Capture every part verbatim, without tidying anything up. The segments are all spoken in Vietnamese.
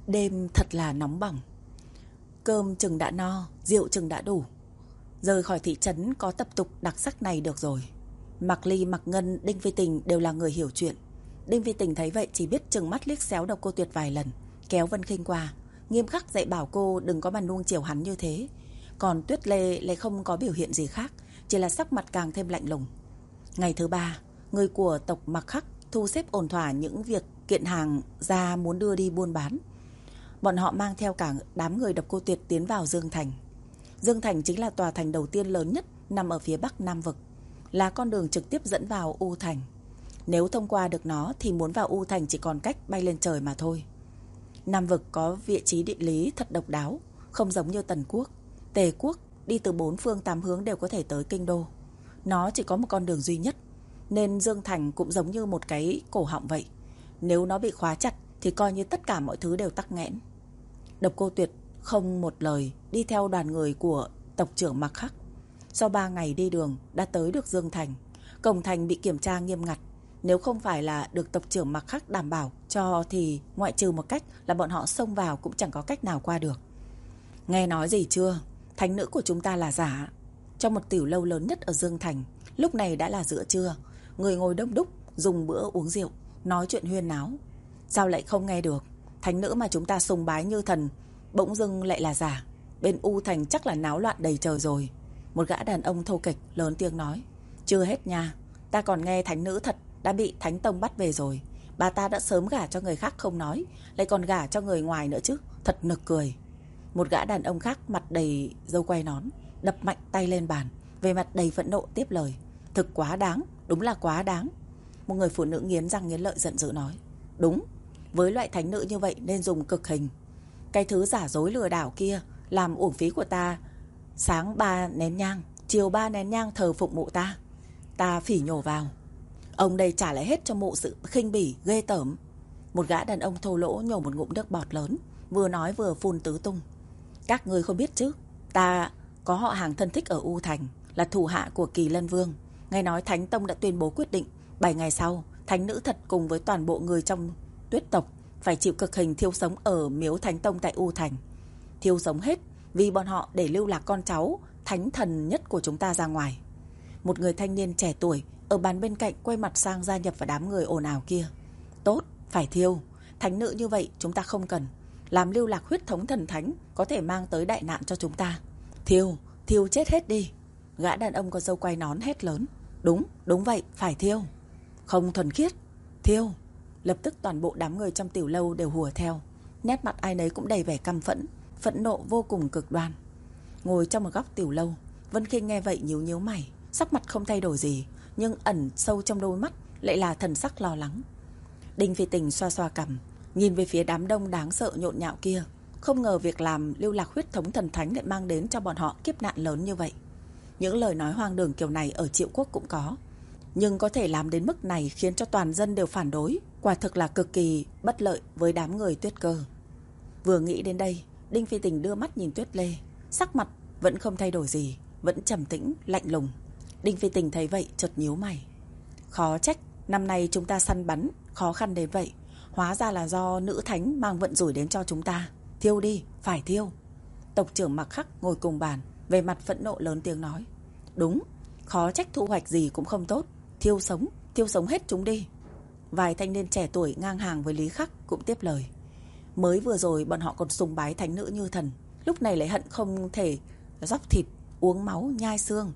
Đêm thật là nóng bỏng. Cơm chừng đã no, rượu chừng đã đủ. Rời khỏi thị trấn có tập tục đặc sắc này được rồi. Mạc Ly, Mạc Ngân, Đinh Phi Tình đều là người hiểu chuyện. Đinh Phi Tình thấy vậy chỉ biết trừng mắt liếc xéo Độc Cô Tuyệt vài lần, kéo Vân Khinh qua, nghiêm khắc dạy bảo cô đừng có mà nuông chiều hắn như thế. Còn Tuyết Lê lại không có biểu hiện gì khác, chỉ là sắc mặt càng thêm lạnh lùng. Ngày thứ ba, người của tộc Mạc Khắc thu xếp ổn thỏa những việc kiện hàng ra muốn đưa đi buôn bán. Bọn họ mang theo cả đám người Độc Cô Tuyệt tiến vào Dương Thành. Dương Thành chính là tòa thành đầu tiên lớn nhất nằm ở phía bắc Nam Vực, là con đường trực tiếp dẫn vào U Thành. Nếu thông qua được nó thì muốn vào U Thành chỉ còn cách bay lên trời mà thôi. Nam Vực có vị trí địa lý thật độc đáo, không giống như Tần Quốc, Tề Quốc đi từ bốn phương tám hướng đều có thể tới kinh đô. Nó chỉ có một con đường duy nhất, nên Dương Thành cũng giống như một cái cổ họng vậy. Nếu nó bị khóa chặt thì coi như tất cả mọi thứ đều tắc nghẽn. Độc Cô Tuyệt không một lời đi theo đoàn người của tộc trưởng Mạc Khắc. Sau ba ngày đi đường đã tới được Dương Thành. Cổng thành bị kiểm tra nghiêm ngặt. Nếu không phải là được tộc trưởng Mạc Khắc đảm bảo cho thì ngoại trừ một cách là bọn họ xông vào cũng chẳng có cách nào qua được. Nghe nói gì chưa? Thánh nữ của chúng ta là giả. Trong một tiểu lâu lớn nhất ở Dương Thành, lúc này đã là giữa trưa. Người ngồi đông đúc, dùng bữa uống rượu, nói chuyện huyên náo. Sao lại không nghe được? Thánh nữ mà chúng ta sùng bái như thần bỗng dưng lại là giả. Bên U Thành chắc là náo loạn đầy trời rồi. Một gã đàn ông thô kệch lớn tiếng nói. Chưa hết nha, ta còn nghe thánh nữ thật đã bị Thánh Tông bắt về rồi. Bà ta đã sớm gả cho người khác không nói, lại còn gả cho người ngoài nữa chứ. Thật nực cười. Một gã đàn ông khác mặt đầy râu quai nón đập mạnh tay lên bàn, về mặt đầy phẫn nộ tiếp lời. Thực quá đáng, đúng là quá đáng. Một người phụ nữ nghiến răng nghiến lợi giận dữ nói. Đúng, với loại thánh nữ như vậy nên dùng cực hình. Cái thứ giả dối lừa đảo kia làm uổng phí của ta. Sáng ba nén nhang, chiều ba nén nhang thờ phụng mụ ta, ta phỉ nhổ vào. Ông đây trả lại hết cho mụ sự khinh bỉ ghê tởm. Một gã đàn ông thô lỗ nhổ một ngụm nước bọt lớn, vừa nói vừa phun tứ tung. Các người không biết chứ, ta có họ hàng thân thích ở U Thành, là thủ hạ của Kỳ Lân Vương. Nghe nói Thánh Tông đã tuyên bố quyết định bảy ngày sau, thánh nữ thật cùng với toàn bộ người trong Tuyết tộc phải chịu cực hình thiêu sống ở miếu Thánh Tông tại U Thành. Thiêu sống hết vì bọn họ để lưu lạc con cháu thánh thần nhất của chúng ta ra ngoài. Một người thanh niên trẻ tuổi ở bàn bên cạnh quay mặt sang gia nhập vào đám người ồn ào kia. Tốt, phải thiêu. Thánh nữ như vậy chúng ta không cần, làm lưu lạc huyết thống thần thánh có thể mang tới đại nạn cho chúng ta. Thiêu, thiêu chết hết đi. Gã đàn ông có râu quai nón hét lớn. Đúng, đúng vậy, phải thiêu. Không thuần khiết, thiêu. Lập tức toàn bộ đám người trong tiểu lâu đều hùa theo. Nét mặt ai nấy cũng đầy vẻ căm phẫn, phẫn nộ vô cùng cực đoan. Ngồi trong một góc tiểu lâu, Vân Khinh nghe vậy nhíu nhíu mày, sắc mặt không thay đổi gì, nhưng ẩn sâu trong đôi mắt lại là thần sắc lo lắng. Đinh Phi Tình xoa xoa cằm, nhìn về phía đám đông đáng sợ nhộn nhạo kia. Không ngờ việc làm lưu lạc huyết thống thần thánh lại mang đến cho bọn họ kiếp nạn lớn như vậy. Những lời nói hoang đường kiểu này ở Triệu Quốc cũng có, nhưng có thể làm đến mức này khiến cho toàn dân đều phản đối, quả thực là cực kỳ bất lợi với đám người Tuyết Cơ. Vừa nghĩ đến đây, Đinh Phi Tình đưa mắt nhìn Tuyết Lê, sắc mặt vẫn không thay đổi gì, vẫn trầm tĩnh, lạnh lùng. Đinh Phi Tình thấy vậy chợt nhíu mày. Khó trách năm nay chúng ta săn bắn khó khăn đến vậy, hóa ra là do nữ thánh mang vận rủi đến cho chúng ta. Thiêu đi, phải thiêu. Tộc trưởng Mạc Khắc ngồi cùng bàn, về mặt phẫn nộ lớn tiếng nói. Đúng, khó trách thu hoạch gì cũng không tốt. Thiêu sống, thiêu sống hết chúng đi. Vài thanh niên trẻ tuổi ngang hàng với Lý Khắc cũng tiếp lời. Mới vừa rồi bọn họ còn sùng bái thánh nữ như thần, lúc này lại hận không thể dóc thịt, uống máu, nhai xương,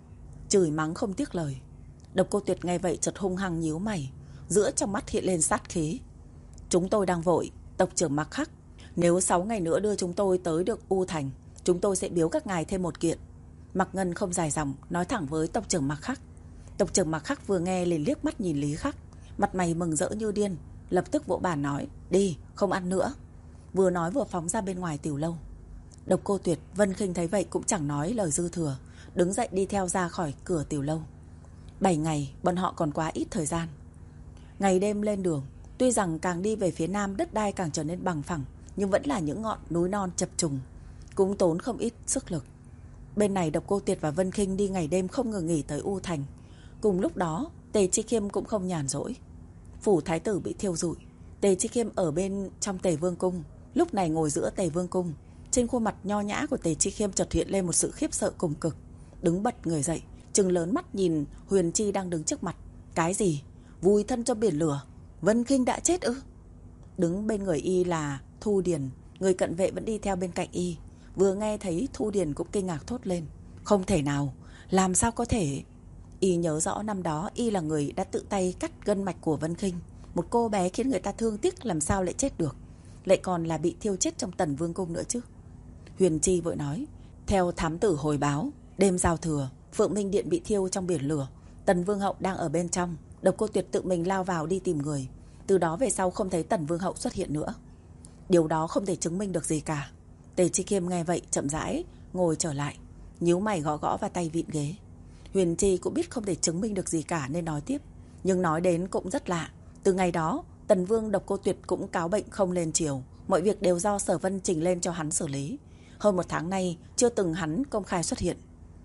chửi mắng không tiếc lời. Độc Cô Tuyệt nghe vậy chợt hung hăng nhíu mày, giữa trong mắt hiện lên sát khí. Chúng tôi đang vội, tộc trưởng Mạc Khắc, nếu sáu ngày nữa đưa chúng tôi tới được U Thành, chúng tôi sẽ biếu các ngài thêm một kiện. Mạc Ngân không dài dòng nói thẳng với tộc trưởng Mạc Khắc. Tộc trưởng Mạc Khắc vừa nghe liền liếc mắt nhìn Lý Khắc, mặt mày mừng rỡ như điên, lập tức vỗ bàn nói. Đi, không ăn nữa. Vừa nói vừa phóng ra bên ngoài tiểu lâu. Độc Cô Tuyệt, Vân Khinh thấy vậy cũng chẳng nói lời dư thừa, đứng dậy đi theo ra khỏi cửa tiểu lâu. Bảy ngày, bọn họ còn quá ít thời gian. Ngày đêm lên đường, tuy rằng càng đi về phía nam đất đai càng trở nên bằng phẳng, nhưng vẫn là những ngọn núi non chập trùng, cũng tốn không ít sức lực. Bên này Độc Cô Tuyệt và Vân Khinh đi ngày đêm không ngừng nghỉ tới U Thành. Cùng lúc đó, Tề Chi Khiêm cũng không nhàn rỗi. Phủ thái tử bị thiêu rụi, Tề Chi Khiêm ở bên trong Tề Vương cung, Lúc này ngồi giữa Tề Vương cung, trên khuôn mặt nho nhã của Tề Chi Khiêm chợt hiện lên một sự khiếp sợ cùng cực. Đứng bật người dậy, trừng lớn mắt nhìn Huyền Chi đang đứng trước mặt. Cái gì? Vùi thân cho biển lửa? Vân Khinh đã chết ư? Đứng bên người y là Thu Điền, người cận vệ vẫn đi theo bên cạnh y. Vừa nghe thấy Thu Điền cũng kinh ngạc thốt lên. Không thể nào, làm sao có thể? Y nhớ rõ năm đó y là người đã tự tay cắt gân mạch của Vân Khinh, một cô bé khiến người ta thương tiếc làm sao lại chết được, lại còn là bị thiêu chết trong Tần Vương cung nữa chứ. Huyền Chi vội nói, theo thám tử hồi báo, đêm giao thừa, Phượng Minh Điện bị thiêu trong biển lửa, Tần Vương hậu đang ở bên trong, Độc Cô Tuyệt tự mình lao vào đi tìm người. Từ đó về sau không thấy Tần Vương hậu xuất hiện nữa. Điều đó không thể chứng minh được gì cả. Tề Chi Khiêm nghe vậy chậm rãi ngồi trở lại, nhíu mày gõ gõ vào tay vịn ghế. Huyền Chi cũng biết không thể chứng minh được gì cả nên nói tiếp, nhưng nói đến cũng rất lạ. Từ ngày đó, Tần Vương Độc Cô Tuyệt cũng cáo bệnh không lên triều, mọi việc đều do Sở Vân trình lên cho hắn xử lý. Hơn một tháng nay chưa từng hắn công khai xuất hiện.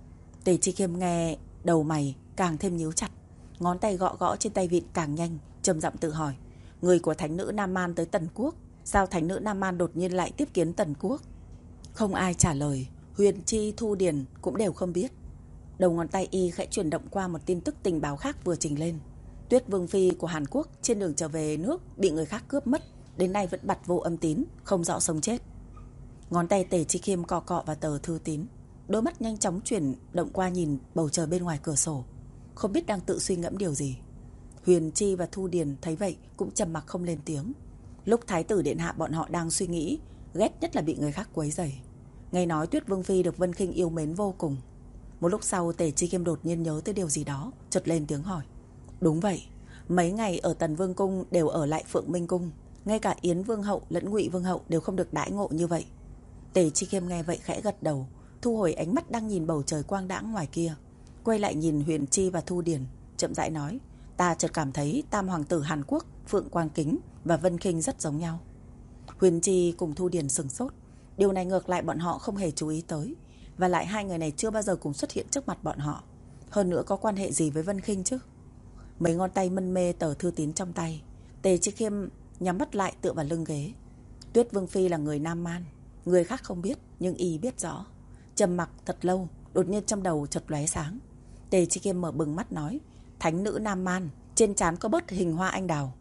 Tề Chi Khiêm nghe, đầu mày càng thêm nhíu chặt, ngón tay gõ gõ trên tay vịn càng nhanh, trầm giọng tự hỏi, người của thánh nữ Nam Man tới Tần Quốc, sao thánh nữ Nam Man đột nhiên lại tiếp kiến Tần Quốc? Không ai trả lời. Huyền Chi, Thu Điền cũng đều không biết. Đầu ngón tay y khẽ chuyển động qua một tin tức tình báo khác vừa trình lên. Tuyết Vương Phi của Hàn Quốc trên đường trở về nước bị người khác cướp mất, đến nay vẫn bặt vô âm tín, không rõ sống chết. Ngón tay Tề Chi Khiêm cọ cọ vào tờ thư tín, đôi mắt nhanh chóng chuyển động qua nhìn bầu trời bên ngoài cửa sổ, không biết đang tự suy ngẫm điều gì. Huyền Chi và Thu Điền thấy vậy cũng trầm mặc không lên tiếng. Lúc Thái tử điện hạ bọn họ đang suy nghĩ, ghét nhất là bị người khác quấy rầy. Nghe nói Tuyết Vương Phi được Vân Khinh yêu mến vô cùng. Một lúc sau Tề Chi Khiêm đột nhiên nhớ tới điều gì đó, chợt lên tiếng hỏi. Đúng vậy, mấy ngày ở Tần Vương cung đều ở lại Phượng Minh cung, ngay cả Yến Vương hậu lẫn Ngụy Vương hậu đều không được đãi ngộ như vậy. Tề Chi Khiêm nghe vậy khẽ gật đầu, thu hồi ánh mắt đang nhìn bầu trời quang đãng ngoài kia, quay lại nhìn Huyền Chi và Thu Điền, chậm rãi nói, ta chợt cảm thấy tam hoàng tử Hàn Quốc Phượng Quang Kính và Vân Khinh rất giống nhau. Huyền Chi cùng Thu Điền sửng sốt, điều này ngược lại bọn họ không hề chú ý tới, và lại hai người này chưa bao giờ cùng xuất hiện trước mặt bọn họ. Hơn nữa có quan hệ gì với Vân Khinh chứ? Mấy ngón tay mân mê tờ thư tín trong tay, Tề Chi Khiêm nhắm mắt lại tựa vào lưng ghế. Tuyết Vương Phi là người Nam Man, người khác không biết nhưng y biết rõ. Trầm mặc thật lâu, đột nhiên trong đầu chợt lóe sáng. Tề Chi Khiêm mở bừng mắt nói, thánh nữ Nam Man, trên trán có bớt hình hoa anh đào.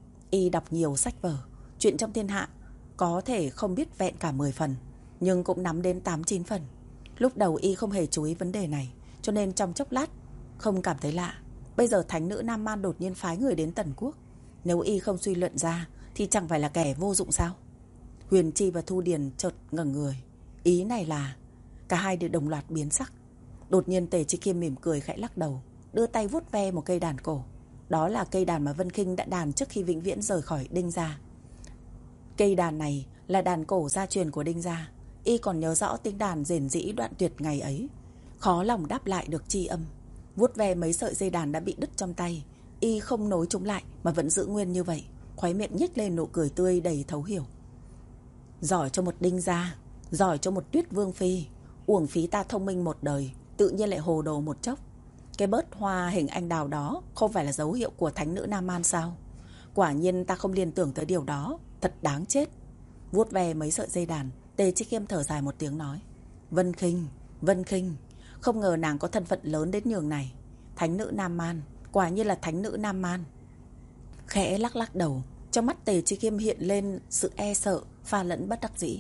Y đọc nhiều sách vở, chuyện trong thiên hạ có thể không biết vẹn cả mười phần, nhưng cũng nắm đến tám chín phần. Lúc đầu y không hề chú ý vấn đề này, cho nên trong chốc lát không cảm thấy lạ. Bây giờ thánh nữ Nam Man đột nhiên phái người đến Tần Quốc, nếu y không suy luận ra thì chẳng phải là kẻ vô dụng sao? Huyền Chi và Thu Điền chợt ngẩng người. Ý này là... Cả hai đều đồng loạt biến sắc. Đột nhiên Tề Chi Khiêm mỉm cười khẽ lắc đầu, đưa tay vuốt ve một cây đàn cổ. Đó là cây đàn mà Vân Khinh đã đàn trước khi vĩnh viễn rời khỏi Đinh gia. Cây đàn này là đàn cổ gia truyền của Đinh gia. Y còn nhớ rõ tiếng đàn rền rĩ đoạn tuyệt ngày ấy, khó lòng đáp lại được tri âm. Vuốt ve mấy sợi dây đàn đã bị đứt trong tay, y không nối chúng lại mà vẫn giữ nguyên như vậy, khóe miệng nhếch lên nụ cười tươi đầy thấu hiểu. Giỏi cho một Đinh gia, giỏi cho một Tuyết Vương Phi, uổng phí ta thông minh một đời, tự nhiên lại hồ đồ một chốc. Cái bớt hoa hình anh đào đó không phải là dấu hiệu của thánh nữ Nam Man sao? Quả nhiên ta không liên tưởng tới điều đó, thật đáng chết. Vuốt ve mấy sợi dây đàn, Tề Chi Khiêm thở dài một tiếng nói, Vân Khinh, Vân Khinh, không ngờ nàng có thân phận lớn đến nhường này. Thánh nữ Nam Man, quả nhiên là thánh nữ Nam Man. Khẽ lắc lắc đầu, trong mắt Tề Chi Khiêm hiện lên sự e sợ, pha lẫn bất đắc dĩ.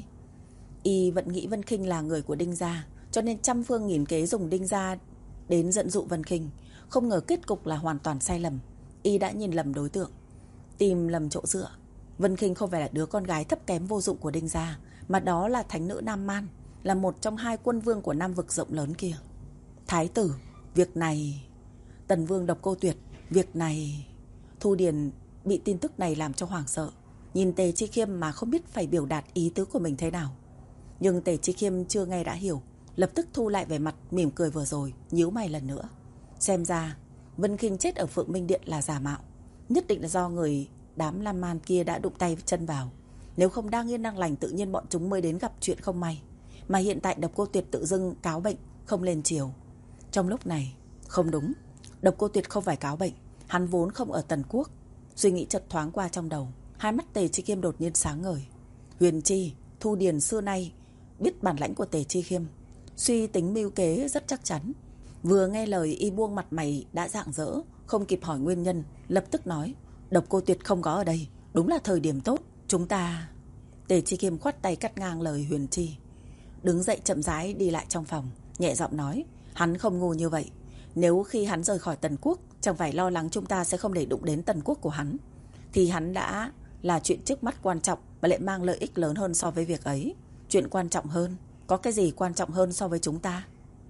Y vẫn nghĩ Vân Khinh là người của Đinh gia, cho nên trăm phương nghìn kế dùng Đinh gia đến dẫn dụ Vân Khinh. Không ngờ kết cục là hoàn toàn sai lầm. Y đã nhìn lầm đối tượng, tìm lầm chỗ dựa. Vân Khinh không phải là đứa con gái thấp kém vô dụng của Đinh gia, mà đó là thánh nữ Nam Man, là một trong hai quân vương của Nam vực rộng lớn kia. Thái tử, việc này... Tần Vương Độc Cô Tuyệt, việc này... Thu Điền bị tin tức này làm cho hoảng sợ, nhìn Tề Chi Khiêm mà không biết phải biểu đạt ý tứ của mình thế nào. Nhưng Tề Chi Khiêm chưa nghe đã hiểu, lập tức thu lại vẻ mặt mỉm cười vừa rồi, nhíu mày lần nữa. Xem ra Vân Khinh chết ở Phượng Minh Điện là giả mạo, nhất định là do người đám Nam Man kia đã đụng tay chân vào. Nếu không đang yên đang lành tự nhiên bọn chúng mới đến gặp chuyện không may. Mà hiện tại Độc Cô Tuyệt tự dưng cáo bệnh, không lên triều. Trong lúc này, không đúng, Độc Cô Tuyệt không phải cáo bệnh, hắn vốn không ở Tần Quốc. Suy nghĩ chợt thoáng qua trong đầu, hai mắt Tề Chi Khiêm đột nhiên sáng ngời. Huyền Chi, Thu Điền xưa nay biết bản lãnh của Tề Chi Khiêm, suy tính mưu kế rất chắc chắn. Vừa nghe lời y buông mặt mày đã rạng rỡ, không kịp hỏi nguyên nhân, lập tức nói: Độc Cô Tuyệt không có ở đây, đúng là thời điểm tốt, chúng ta... Tề Chi Khiêm khoát tay cắt ngang lời Huyền Chi, đứng dậy chậm rãi đi lại trong phòng, nhẹ giọng nói: Hắn không ngu như vậy. Nếu khi hắn rời khỏi Tần Quốc, chẳng phải lo lắng chúng ta sẽ không để đụng đến Tần Quốc của hắn, thì hắn đã là chuyện trước mắt quan trọng và lại mang lợi ích lớn hơn so với việc ấy. Chuyện quan trọng hơn, có cái gì quan trọng hơn so với chúng ta?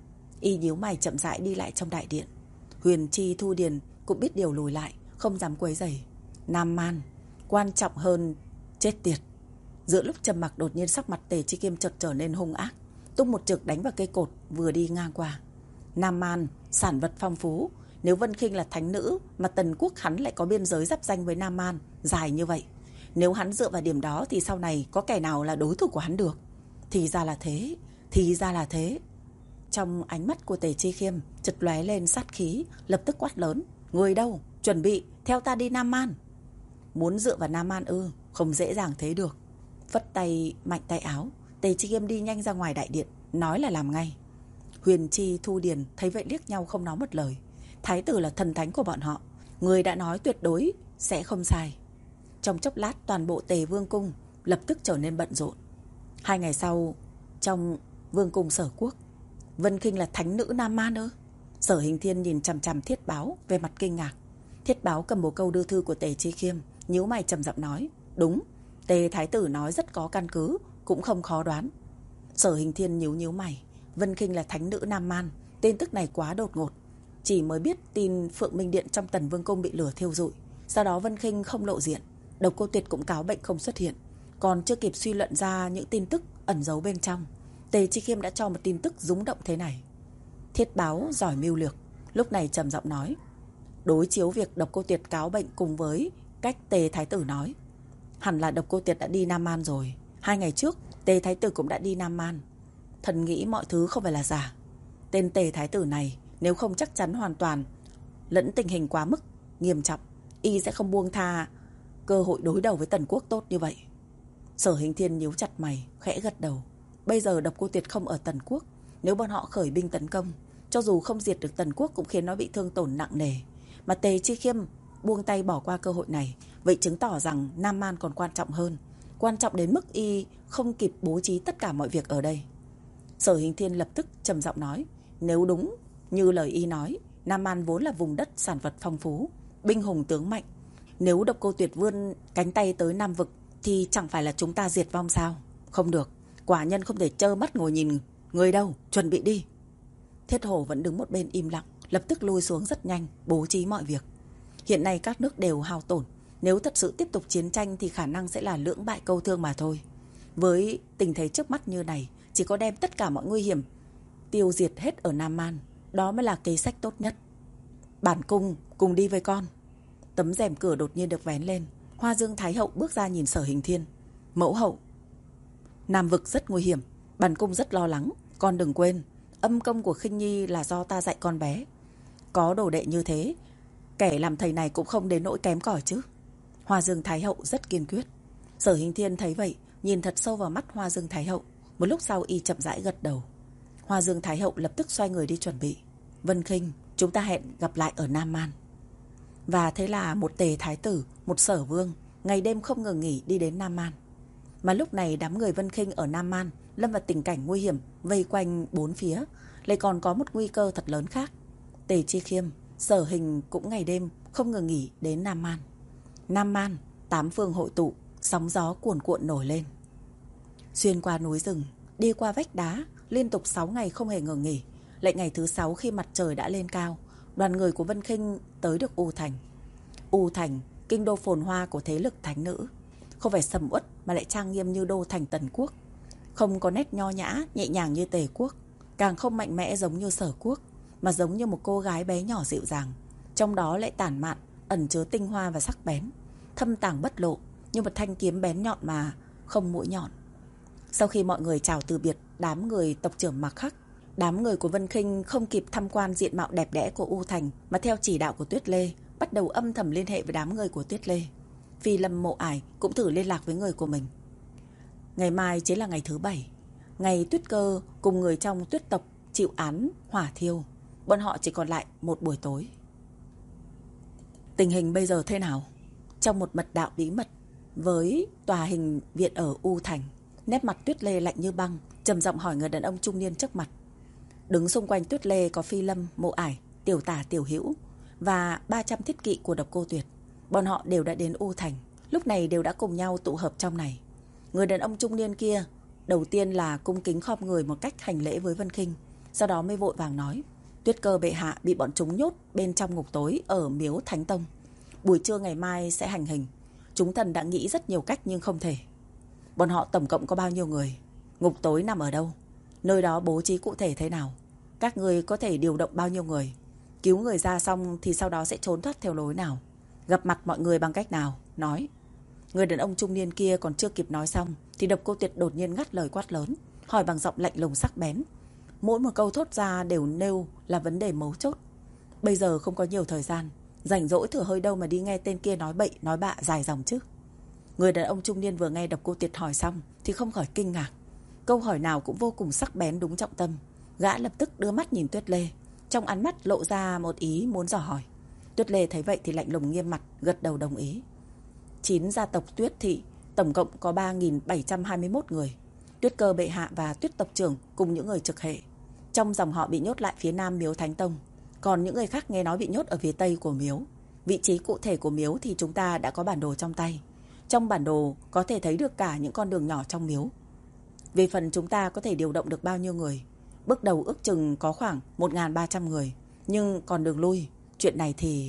Y nhíu mày chậm rãi đi lại trong đại điện. Huyền Chi, Thu Điền cũng biết điều lùi lại, không dám quấy rầy. Nam Man, quan trọng hơn chết tiệt. Giữa lúc trầm mặc, đột nhiên sắc mặt Tề Chi Khiêm chợt trở nên hung ác, tung một chưởng đánh vào cây cột vừa đi ngang qua. Nam Man, sản vật phong phú. Nếu Vân Khinh là thánh nữ, mà Tần Quốc hắn lại có biên giới giáp danh với Nam Man dài như vậy, nếu hắn dựa vào điểm đó thì sau này có kẻ nào là đối thủ của hắn được? Thì ra là thế, thì ra là thế. Trong ánh mắt của Tề Chi Khiêm chợt lóe lên sát khí, lập tức quát lớn: Người đâu? Chuẩn bị theo ta đi Nam Man. Muốn dựa vào Nam Man ư? Không dễ dàng thế được. Phất tay mạnh tay áo, Tề Chi Khiêm đi nhanh ra ngoài đại điện, nói là làm ngay. Huyền Chi, Thu Điền thấy vậy liếc nhau không nói một lời. Thái tử là thần thánh của bọn họ, người đã nói tuyệt đối sẽ không sai. Trong chốc lát toàn bộ Tề Vương cung lập tức trở nên bận rộn. Hai ngày sau, trong Vương cung Sở Quốc, Vân Khinh là thánh nữ Nam Man ư? Sở Hình Thiên nhìn chằm chằm Thiết Báo về mặt kinh ngạc. Thiết Báo cầm bồ câu đưa thư của Tề Chi Khiêm, nhíu mày trầm giọng nói: Đúng, Tề thái tử nói rất có căn cứ, cũng không khó đoán. Sở Hình Thiên nhíu nhíu mày. Vân Khinh là thánh nữ Nam Man, tin tức này quá đột ngột. Chỉ mới biết tin Phượng Minh Điện trong Tần Vương cung bị lửa thiêu rụi, sau đó Vân Khinh không lộ diện, Độc Cô Tuyệt cũng cáo bệnh không xuất hiện. Còn chưa kịp suy luận ra những tin tức ẩn giấu bên trong, Tề Chi Khiêm đã cho một tin tức rúng động thế này. Thiết Báo giỏi mưu lược, lúc này trầm giọng nói: Đối chiếu việc Độc Cô Tuyệt cáo bệnh cùng với cách Tề thái tử nói, hẳn là Độc Cô Tuyệt đã đi Nam Man rồi. Hai ngày trước Tề thái tử cũng đã đi Nam Man. Thần nghĩ mọi thứ không phải là giả. Tên Tề thái tử này nếu không chắc chắn hoàn toàn, lẫn tình hình quá mức nghiêm trọng, y sẽ không buông tha cơ hội đối đầu với Tần Quốc tốt như vậy. Sở Hình Thiên nhíu chặt mày, khẽ gật đầu. Bây giờ Độc Cô Tuyệt không ở Tần Quốc, nếu bọn họ khởi binh tấn công, cho dù không diệt được Tần Quốc cũng khiến nó bị thương tổn nặng nề. Mà Tề Chi Khiêm buông tay bỏ qua cơ hội này, vậy chứng tỏ rằng Nam Man còn quan trọng hơn, quan trọng đến mức y không kịp bố trí tất cả mọi việc ở đây. Sở Hình Thiên lập tức trầm giọng nói: Nếu đúng như lời y nói, Nam Man vốn là vùng đất sản vật phong phú, binh hùng tướng mạnh. Nếu Độc Cô Tuyệt vươn cánh tay tới Nam Vực thì chẳng phải là chúng ta diệt vong sao? Không được, quả nhân không thể trơ mắt ngồi nhìn. Người đâu? Chuẩn bị đi. Thiết Hổ vẫn đứng một bên im lặng, lập tức lui xuống rất nhanh, bố trí mọi việc. Hiện nay các nước đều hao tổn, nếu thật sự tiếp tục chiến tranh thì khả năng sẽ là lưỡng bại câu thương mà thôi. Với tình thế trước mắt như này, chỉ có đem tất cả mọi nguy hiểm tiêu diệt hết ở Nam Man, đó mới là kế sách tốt nhất. Bản cung cùng đi với con. Tấm rèm cửa đột nhiên được vén lên, Hoa Dương Thái hậu bước ra nhìn Sở Hình Thiên. Mẫu hậu, Nam Vực rất nguy hiểm, bản cung rất lo lắng. Con đừng quên, âm công của Khinh Nhi là do ta dạy con bé. Có đồ đệ như thế, kẻ làm thầy này cũng không đến nỗi kém cỏi chứ. Hoa Dương Thái hậu rất kiên quyết. Sở Hình Thiên thấy vậy, nhìn thật sâu vào mắt Hoa Dương Thái hậu. Một lúc sau y chậm rãi gật đầu. Hoa Dương Thái hậu lập tức xoay người đi chuẩn bị. Vân Khinh, chúng ta hẹn gặp lại ở Nam Man. Và thế là một Tề thái tử, một Sở vương ngày đêm không ngừng nghỉ đi đến Nam Man. Mà lúc này đám người Vân Khinh ở Nam Man lâm vào tình cảnh nguy hiểm, vây quanh bốn phía, lại còn có một nguy cơ thật lớn khác. Tề Chi Khiêm, Sở Hình cũng ngày đêm không ngừng nghỉ đến Nam Man. Nam Man, tám phương hội tụ, sóng gió cuồn cuộn nổi lên. Xuyên qua núi rừng, đi qua vách đá, liên tục sáu ngày không hề ngừng nghỉ. Lại ngày thứ sáu khi mặt trời đã lên cao, đoàn người của Vân Khinh tới được U Thành. U Thành, kinh đô phồn hoa của thế lực thánh nữ, không phải sầm uất mà lại trang nghiêm như đô thành Tần Quốc, không có nét nho nhã nhẹ nhàng như Tề Quốc, càng không mạnh mẽ giống như Sở Quốc, mà giống như một cô gái bé nhỏ dịu dàng, trong đó lại tản mạn ẩn chứa tinh hoa và sắc bén, thâm tàng bất lộ, như một thanh kiếm bén nhọn mà không mũi nhọn. Sau khi mọi người chào từ biệt đám người tộc trưởng Mạc Khắc, đám người của Vân Khinh không kịp tham quan diện mạo đẹp đẽ của U Thành, mà theo chỉ đạo của Tuyết Lê bắt đầu âm thầm liên hệ với đám người của Tuyết Lê. Phi Lâm Mộ Ải cũng thử liên lạc với người của mình. Ngày mai chính là ngày thứ bảy, ngày Tuyết Cơ cùng người trong Tuyết tộc chịu án hỏa thiêu. Bọn họ chỉ còn lại một buổi tối. Tình hình bây giờ thế nào? Trong một mật đạo bí mật với tòa hình viện ở U Thành, nét mặt Tuyết Lê lạnh như băng, trầm giọng hỏi người đàn ông trung niên trước mặt. Đứng xung quanh Tuyết Lê có Phi Lâm, Mộ Ải, Tiểu Tả, Tiểu Hữu và ba trăm thiết kỵ của Độc Cô Tuyệt. Bọn họ đều đã đến U Thành, lúc này đều đã cùng nhau tụ hợp trong này. Người đàn ông trung niên kia đầu tiên là cung kính khom người một cách hành lễ với Vân Khinh, sau đó mới vội vàng nói: Tuyết Cơ bệ hạ bị bọn chúng nhốt bên trong ngục tối ở miếu Thánh Tông. Buổi trưa ngày mai sẽ hành hình. Chúng thần đã nghĩ rất nhiều cách nhưng không thể. Bọn họ tổng cộng có bao nhiêu người? Ngục tối nằm ở đâu? Nơi đó bố trí cụ thể thế nào? Các người có thể điều động bao nhiêu người? Cứu người ra xong thì sau đó sẽ trốn thoát theo lối nào? Gặp mặt mọi người bằng cách nào? Nói. Người đàn ông trung niên kia còn chưa kịp nói xong thì Độc Cô Tuyệt đột nhiên ngắt lời quát lớn, hỏi bằng giọng lạnh lùng sắc bén. Mỗi một câu thốt ra đều nêu là vấn đề mấu chốt. Bây giờ không có nhiều thời gian, rảnh rỗi thừa hơi đâu mà đi nghe tên kia nói bậy nói bạ dài dòng chứ. Người đàn ông trung niên vừa nghe Độc Cô Tuyệt hỏi xong thì không khỏi kinh ngạc. Câu hỏi nào cũng vô cùng sắc bén đúng trọng tâm. Gã lập tức đưa mắt nhìn Tuyết Lê, trong ánh mắt lộ ra một ý muốn dò hỏi. Tuyết Lê thấy vậy thì lạnh lùng nghiêm mặt, gật đầu đồng ý. Chín gia tộc Tuyết thị tổng cộng có ba nghìn bảy trăm hai mươi mốt người. Tuyết Cơ bệ hạ và Tuyết tộc trưởng cùng những người trực hệ trong dòng họ bị nhốt lại phía nam miếu Thánh Tông. Còn những người khác nghe nói bị nhốt ở phía tây của miếu. Vị trí cụ thể của miếu thì chúng ta đã có bản đồ trong tay. Trong bản đồ có thể thấy được cả những con đường nhỏ trong miếu. Về phần chúng ta có thể điều động được bao nhiêu người, bước đầu ước chừng có khoảng một nghìn ba trăm người. Nhưng còn đường lui, chuyện này thì...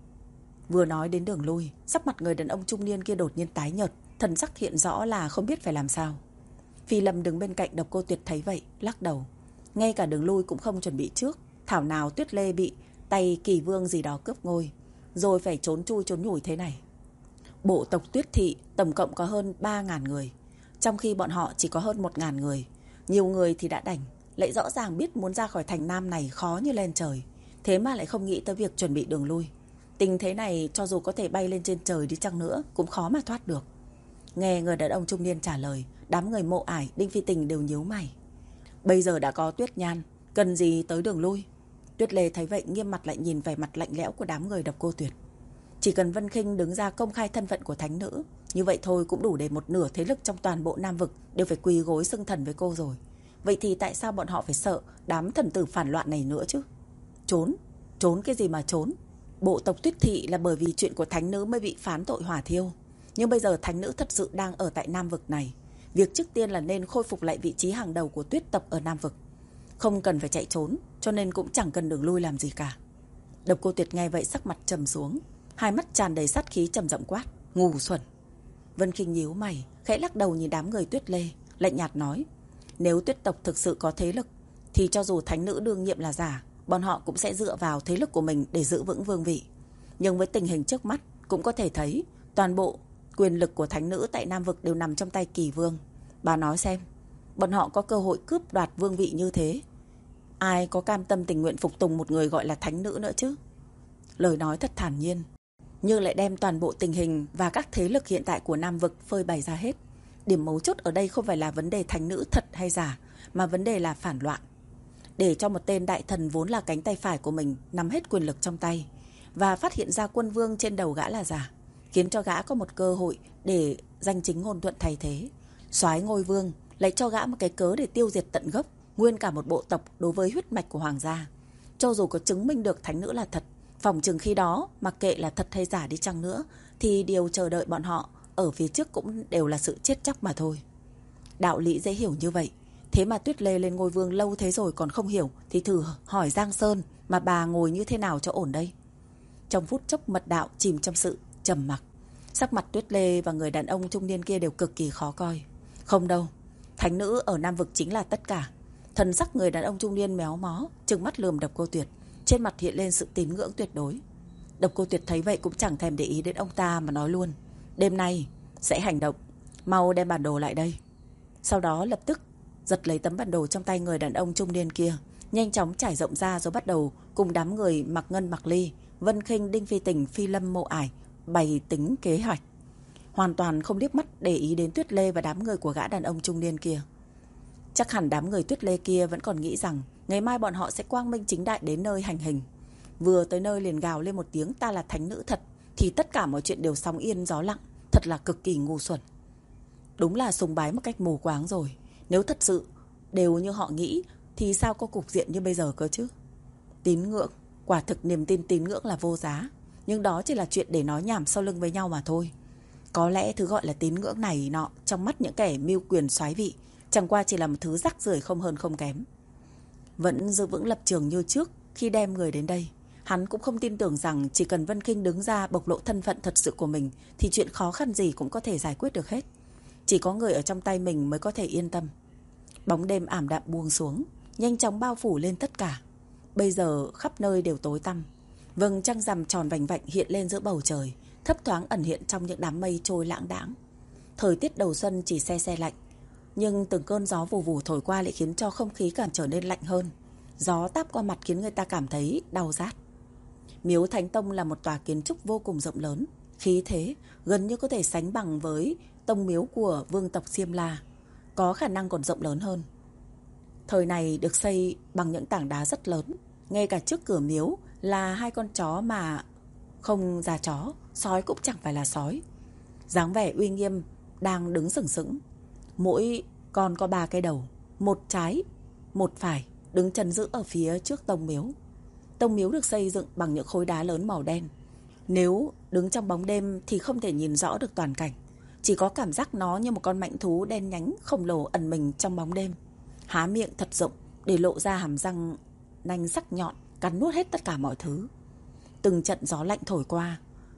Vừa nói đến đường lui, sắc mặt người đàn ông trung niên kia đột nhiên tái nhợt, thần sắc hiện rõ là không biết phải làm sao. Phi Lâm đứng bên cạnh Độc Cô Tuyệt thấy vậy, lắc đầu. Ngay cả đường lui cũng không chuẩn bị trước. Thảo nào Tuyết Lê bị tay Kỳ Vương gì đó cướp ngôi, rồi phải trốn chui trốn nhủi thế này. Bộ tộc Tuyết thị tổng cộng có hơn ba nghìn người, trong khi bọn họ chỉ có hơn một nghìn người. Nhiều người thì đã đành, lại rõ ràng biết muốn ra khỏi thành Nam này khó như lên trời, thế mà lại không nghĩ tới việc chuẩn bị đường lui. Tình thế này cho dù có thể bay lên trên trời đi chăng nữa cũng khó mà thoát được. Nghe người đàn ông trung niên trả lời, đám người Mộ Ải, Đinh Phi Tình đều nhíu mày. Bây giờ đã có Tuyết Nhan, cần gì tới đường lui? Tuyết Lê thấy vậy nghiêm mặt lại nhìn vẻ mặt lạnh lẽo của đám người Độc Cô Tuyệt. Chỉ cần Vân Khinh đứng ra công khai thân phận của thánh nữ, như vậy thôi cũng đủ để một nửa thế lực trong toàn bộ Nam vực đều phải quỳ gối xưng thần với cô rồi. Vậy thì tại sao bọn họ phải sợ đám thần tử phản loạn này nữa chứ? Trốn? Trốn cái gì mà trốn? Bộ tộc Tuyết thị là bởi vì chuyện của thánh nữ mới bị phán tội hỏa thiêu. Nhưng bây giờ thánh nữ thật sự đang ở tại Nam vực này. Việc trước tiên là nên khôi phục lại vị trí hàng đầu của Tuyết tộc ở Nam vực. Không cần phải chạy trốn, cho nên cũng chẳng cần đường lui làm gì cả. Độc Cô Tuyệt nghe vậy sắc mặt trầm xuống, hai mắt tràn đầy sát khí trầm giọng quát: Ngu xuẩn! Vân Khinh nhíu mày, khẽ lắc đầu nhìn đám người Tuyết Lê, lạnh nhạt nói: Nếu Tuyết tộc thực sự có thế lực, thì cho dù thánh nữ đương nhiệm là giả, bọn họ cũng sẽ dựa vào thế lực của mình để giữ vững vương vị. Nhưng với tình hình trước mắt, cũng có thể thấy toàn bộ quyền lực của thánh nữ tại Nam vực đều nằm trong tay Kỳ Vương. Bà nói xem, bọn họ có cơ hội cướp đoạt vương vị như thế, ai có cam tâm tình nguyện phục tùng một người gọi là thánh nữ nữa chứ? Lời nói thật thản nhiên, như lại đem toàn bộ tình hình và các thế lực hiện tại của Nam vực phơi bày ra hết. Điểm mấu chốt ở đây không phải là vấn đề thánh nữ thật hay giả, mà vấn đề là phản loạn. Để cho một tên đại thần vốn là cánh tay phải của mình nắm hết quyền lực trong tay, và phát hiện ra quân vương trên đầu gã là giả, khiến cho gã có một cơ hội để danh chính ngôn thuận thay thế, soái ngôi vương, lại cho gã một cái cớ để tiêu diệt tận gốc nguyên cả một bộ tộc đối với huyết mạch của hoàng gia. Cho dù có chứng minh được thánh nữ là thật, phỏng chừng khi đó mặc kệ là thật hay giả đi chăng nữa, thì điều chờ đợi bọn họ ở phía trước cũng đều là sự chết chóc mà thôi. Đạo lý dễ hiểu như vậy, thế mà Tuyết Lê lên ngôi vương lâu thế rồi còn không hiểu, thì thử hỏi Giang Sơn mà bà ngồi như thế nào cho ổn đây. Trong phút chốc mật đạo chìm trong sự trầm mặc, sắc mặt Tuyết Lê và người đàn ông trung niên kia đều cực kỳ khó coi. Không đâu, thánh nữ ở Nam vực chính là tất cả. Thần sắc người đàn ông trung niên méo mó, trừng mắt lườm Độc Cô Tuyệt, trên mặt hiện lên sự tín ngưỡng tuyệt đối. Độc Cô Tuyệt thấy vậy cũng chẳng thèm để ý đến ông ta mà nói luôn: Đêm nay sẽ hành động, mau đem bản đồ lại đây. Sau đó lập tức giật lấy tấm bản đồ trong tay người đàn ông trung niên kia, nhanh chóng trải rộng ra, rồi bắt đầu cùng đám người Mạc Ngân, Mạc Ly, Vân Khinh, Đinh Phi Tình, Phi Lâm, Mộ Ải bày tính kế hoạch. hoàn toàn không liếc mắt để ý đến Tuyết Lê và đám người của gã đàn ông trung niên kia. Chắc hẳn đám người Tuyết Lê kia vẫn còn nghĩ rằng ngày mai bọn họ sẽ quang minh chính đại đến nơi hành hình. Vừa tới nơi liền gào lên một tiếng ta là thánh nữ thật, thì tất cả mọi chuyện đều sóng yên gió lặng, thật là cực kỳ ngu xuẩn. Đúng là sùng bái một cách mù quáng rồi. Nếu thật sự đều như họ nghĩ thì sao có cục diện như bây giờ cơ chứ? Tín ngưỡng, quả thực niềm tin tín ngưỡng là vô giá, nhưng đó chỉ là chuyện để nói nhảm sau lưng với nhau mà thôi. Có lẽ thứ gọi là tín ngưỡng này nọ trong mắt những kẻ mưu quyền soái vị chẳng qua chỉ là một thứ rác rưởi không hơn không kém. Vẫn giữ vững lập trường như trước khi đem người đến đây. Hắn cũng không tin tưởng rằng chỉ cần Vân Khinh đứng ra bộc lộ thân phận thật sự của mình thì chuyện khó khăn gì cũng có thể giải quyết được hết. Chỉ có người ở trong tay mình mới có thể yên tâm. Bóng đêm ảm đạm buông xuống, nhanh chóng bao phủ lên tất cả. Bây giờ khắp nơi đều tối tăm. Vầng trăng rằm tròn vành vạnh hiện lên giữa bầu trời, thấp thoáng ẩn hiện trong những đám mây trôi lãng đãng. Thời tiết đầu xuân chỉ se se lạnh, nhưng từng cơn gió vù vù thổi qua lại khiến cho không khí càng trở nên lạnh hơn. Gió táp qua mặt khiến người ta cảm thấy đau rát. Miếu Thánh Tông là một tòa kiến trúc vô cùng rộng lớn, khí thế gần như có thể sánh bằng với tông miếu của vương tộc Xiêm La, có khả năng còn rộng lớn hơn. Thời này được xây bằng những tảng đá rất lớn, ngay cả trước cửa miếu là hai con chó mà không ra chó, sói cũng chẳng phải là sói. Dáng vẻ uy nghiêm đang đứng sừng sững. Mỗi con có ba cái đầu, một trái, một phải, đứng chấn giữ ở phía trước tông miếu. Tông miếu được xây dựng bằng những khối đá lớn màu đen. Nếu đứng trong bóng đêm thì không thể nhìn rõ được toàn cảnh, chỉ có cảm giác nó như một con mãnh thú đen nhánh khổng lồ ẩn mình trong bóng đêm, há miệng thật rộng để lộ ra hàm răng nanh sắc nhọn, cắn nuốt hết tất cả mọi thứ. Từng trận gió lạnh thổi qua,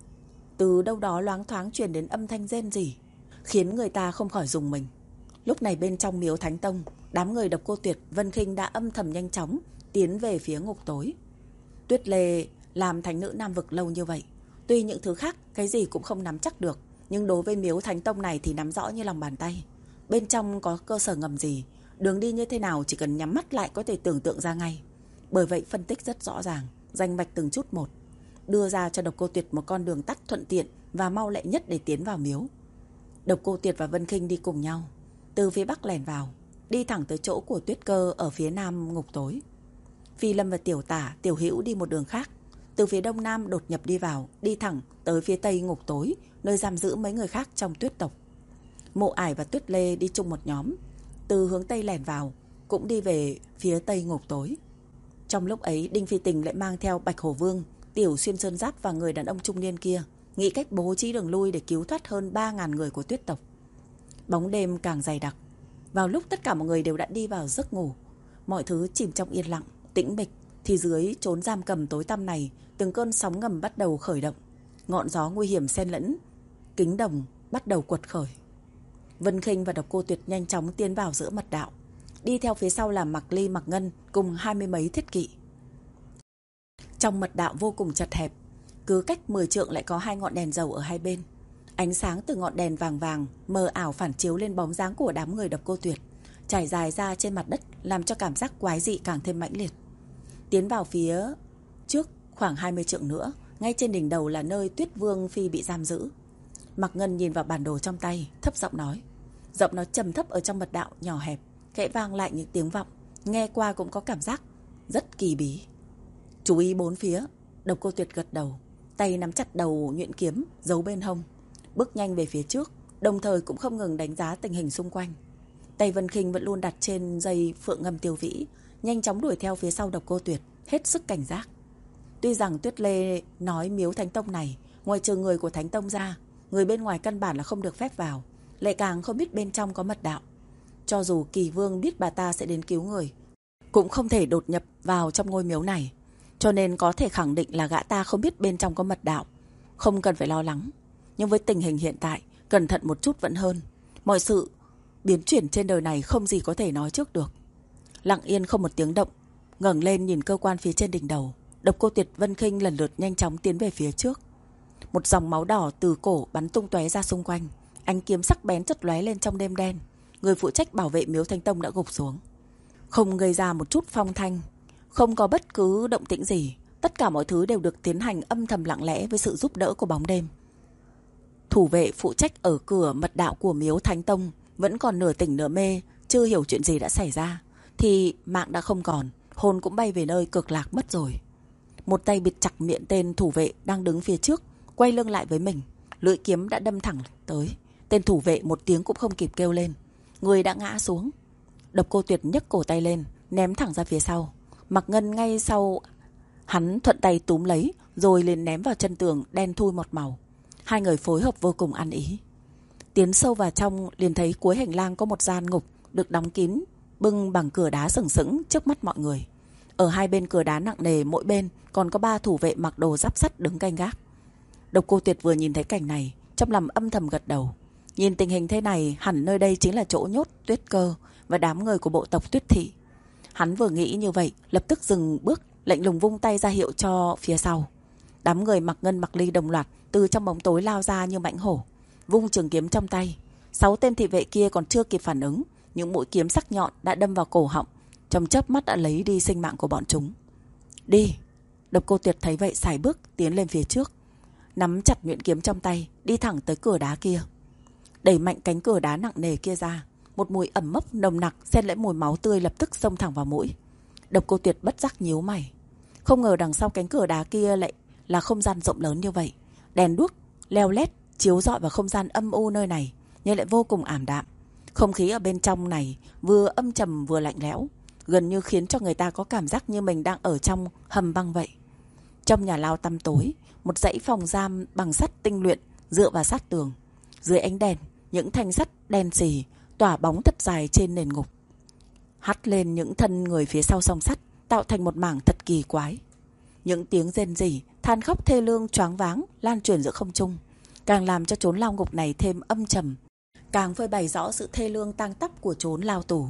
từ đâu đó loáng thoáng truyền đến âm thanh rên rỉ, khiến người ta không khỏi rùng mình. Lúc này bên trong miếu Thánh Tông, đám người Độc Cô Tuyệt, Vân Khinh đã âm thầm nhanh chóng tiến về phía ngục tối. Tuyết Lê làm thánh nữ Nam Vực lâu như vậy, tuy những thứ khác cái gì cũng không nắm chắc được, nhưng đối với miếu Thánh Tông này thì nắm rõ như lòng bàn tay. Bên trong có cơ sở ngầm gì, đường đi như thế nào chỉ cần nhắm mắt lại có thể tưởng tượng ra ngay. Bởi vậy phân tích rất rõ ràng, danh mạch từng chút một, đưa ra cho Độc Cô Tuyệt một con đường tắt thuận tiện và mau lẹ nhất để tiến vào miếu. Độc Cô Tuyệt và Vân Khinh đi cùng nhau, từ phía bắc lẻn vào, đi thẳng tới chỗ của Tuyết Cơ ở phía nam ngục tối. Phi Lâm và Tiểu Tả, Tiểu Hữu đi một đường khác, từ phía đông nam đột nhập đi vào, đi thẳng tới phía tây ngục tối, nơi giam giữ mấy người khác trong Tuyết tộc. Mộ Ải và Tuyết Lê đi chung một nhóm, từ hướng tây lẻn vào, cũng đi về phía tây ngục tối. Trong lúc ấy, Đinh Phi Tình lại mang theo Bạch Hổ Vương, Tiểu Xuyên Sơn Giáp và người đàn ông trung niên kia, nghĩ cách bố trí đường lui để cứu thoát hơn ba ngàn người của Tuyết tộc. Bóng đêm càng dày đặc. Vào lúc tất cả mọi người đều đã đi vào giấc ngủ, mọi thứ chìm trong yên lặng, tĩnh mịch, thì dưới chốn giam cầm tối tăm này, từng cơn sóng ngầm bắt đầu khởi động. Ngọn gió nguy hiểm xen lẫn kính đồng bắt đầu quật khởi. Vân Khinh và Độc Cô Tuyệt nhanh chóng tiến vào giữa mật đạo, đi theo phía sau là Mạc Ly, Mạc Ngân cùng hai mươi mấy thiết kỵ. Trong mật đạo vô cùng chật hẹp, cứ cách mười trượng lại có hai ngọn đèn dầu ở hai bên. Ánh sáng từ ngọn đèn vàng vàng mờ ảo phản chiếu lên bóng dáng của đám người Độc Cô Tuyệt, trải dài ra trên mặt đất, làm cho cảm giác quái dị càng thêm mãnh liệt. Tiến vào phía trước khoảng hai mươi trượng nữa, ngay trên đỉnh đầu là nơi Tuyết Vương Phi bị giam giữ. Mạc Ngân nhìn vào bản đồ trong tay, thấp giọng nói. Giọng nó trầm thấp ở trong mật đạo nhỏ hẹp, khẽ vang lại những tiếng vọng, nghe qua cũng có cảm giác rất kỳ bí. Chú ý bốn phía. Độc Cô Tuyệt gật đầu, tay nắm chặt đầu nhuyễn kiếm giấu bên hông, bước nhanh về phía trước, đồng thời cũng không ngừng đánh giá tình hình xung quanh. Tay Vân Khinh vẫn luôn đặt trên dây phượng ngâm Tiêu Vĩ, nhanh chóng đuổi theo phía sau Độc Cô Tuyệt, hết sức cảnh giác. Tuy rằng Tuyết Lê nói miếu Thánh Tông này, ngoài trừ người của Thánh Tông ra, người bên ngoài căn bản là không được phép vào, lại càng không biết bên trong có mật đạo. Cho dù Kỳ Vương biết bà ta sẽ đến cứu người, cũng không thể đột nhập vào trong ngôi miếu này. Cho nên có thể khẳng định là gã ta không biết bên trong có mật đạo, không cần phải lo lắng. Nhưng với tình hình hiện tại, cẩn thận một chút vẫn hơn. Mọi sự biến chuyển trên đời này không gì có thể nói trước được. Lặng yên không một tiếng động, ngẩng lên nhìn cơ quan phía trên đỉnh đầu, Độc Cô Tuyệt, Vân Khinh lần lượt nhanh chóng tiến về phía trước. Một dòng máu đỏ từ cổ bắn tung tóe ra xung quanh, ánh kiếm sắc bén chật lóe lên trong đêm đen. Người phụ trách bảo vệ miếu Thánh Tông đã gục xuống, không gây ra một chút phong thanh, không có bất cứ động tĩnh gì. Tất cả mọi thứ đều được tiến hành âm thầm lặng lẽ với sự giúp đỡ của bóng đêm. thủ vệ phụ trách ở cửa mật đạo của miếu Thánh Tông vẫn còn nửa tỉnh nửa mê, chưa hiểu chuyện gì đã xảy ra, thì mạng đã không còn, hồn cũng bay về nơi cực lạc mất rồi. Một tay bịt chặt miệng tên thủ vệ đang đứng phía trước, quay lưng lại với mình, lưỡi kiếm đã đâm thẳng tới. Tên thủ vệ một tiếng cũng không kịp kêu lên, người đã ngã xuống. Độc Cô Tuyệt nhấc cổ tay lên, ném thẳng ra phía sau. Mặc Ngân ngay sau hắn thuận tay túm lấy, rồi liền ném vào chân tường đen thui một màu. Hai người phối hợp vô cùng ăn ý. Tiến sâu vào trong, liền thấy cuối hành lang có một gian ngục được đóng kín, bưng bằng cửa đá sừng sững trước mắt mọi người. Ở hai bên cửa đá nặng nề, mỗi bên còn có ba thủ vệ mặc đồ giáp sắt đứng canh gác. Độc Cô Tuyệt vừa nhìn thấy cảnh này, trong lòng âm thầm gật đầu. Nhìn tình hình thế này, hẳn nơi đây chính là chỗ nhốt Tuyết Cơ và đám người của bộ tộc Tuyết Thị. Hắn vừa nghĩ như vậy, lập tức dừng bước, lạnh lùng vung tay ra hiệu cho phía sau. Đám người Mặc Ngân Mặc Ly đồng loạt từ trong bóng tối lao ra như mãnh hổ, vung trường kiếm trong tay. Sáu tên thị vệ kia còn chưa kịp phản ứng, những mũi kiếm sắc nhọn đã đâm vào cổ họng, trong chớp mắt đã lấy đi sinh mạng của bọn chúng. Đi! Độc Cô Tuyệt thấy vậy sải bước tiến lên phía trước, nắm chặt nhuyễn kiếm trong tay, đi thẳng tới cửa đá kia. Đẩy mạnh cánh cửa đá nặng nề kia ra, một mùi ẩm mốc nồng nặc xen lẫn mùi máu tươi lập tức xông thẳng vào mũi. Độc Cô Tuyệt bất giác nhíu mày, không ngờ đằng sau cánh cửa đá kia lại là không gian rộng lớn như vậy. Đèn đuốc leo lét chiếu rọi vào không gian âm u nơi này, nhưng lại vô cùng ảm đạm. Không khí ở bên trong này vừa âm trầm vừa lạnh lẽo, gần như khiến cho người ta có cảm giác như mình đang ở trong hầm băng vậy. Trong nhà lao tăm tối, một dãy phòng giam bằng sắt tinh luyện dựa vào sát tường. Dưới ánh đèn, những thanh sắt đen xì tỏa bóng thật dài trên nền ngục, hắt lên những thân người phía sau song sắt, tạo thành một mảng thật kỳ quái. Những tiếng rên rỉ, than khóc thê lương choáng váng lan truyền giữa không trung, càng làm cho chốn lao ngục này thêm âm trầm, càng phơi bày rõ sự thê lương tang tóc của chốn lao tù.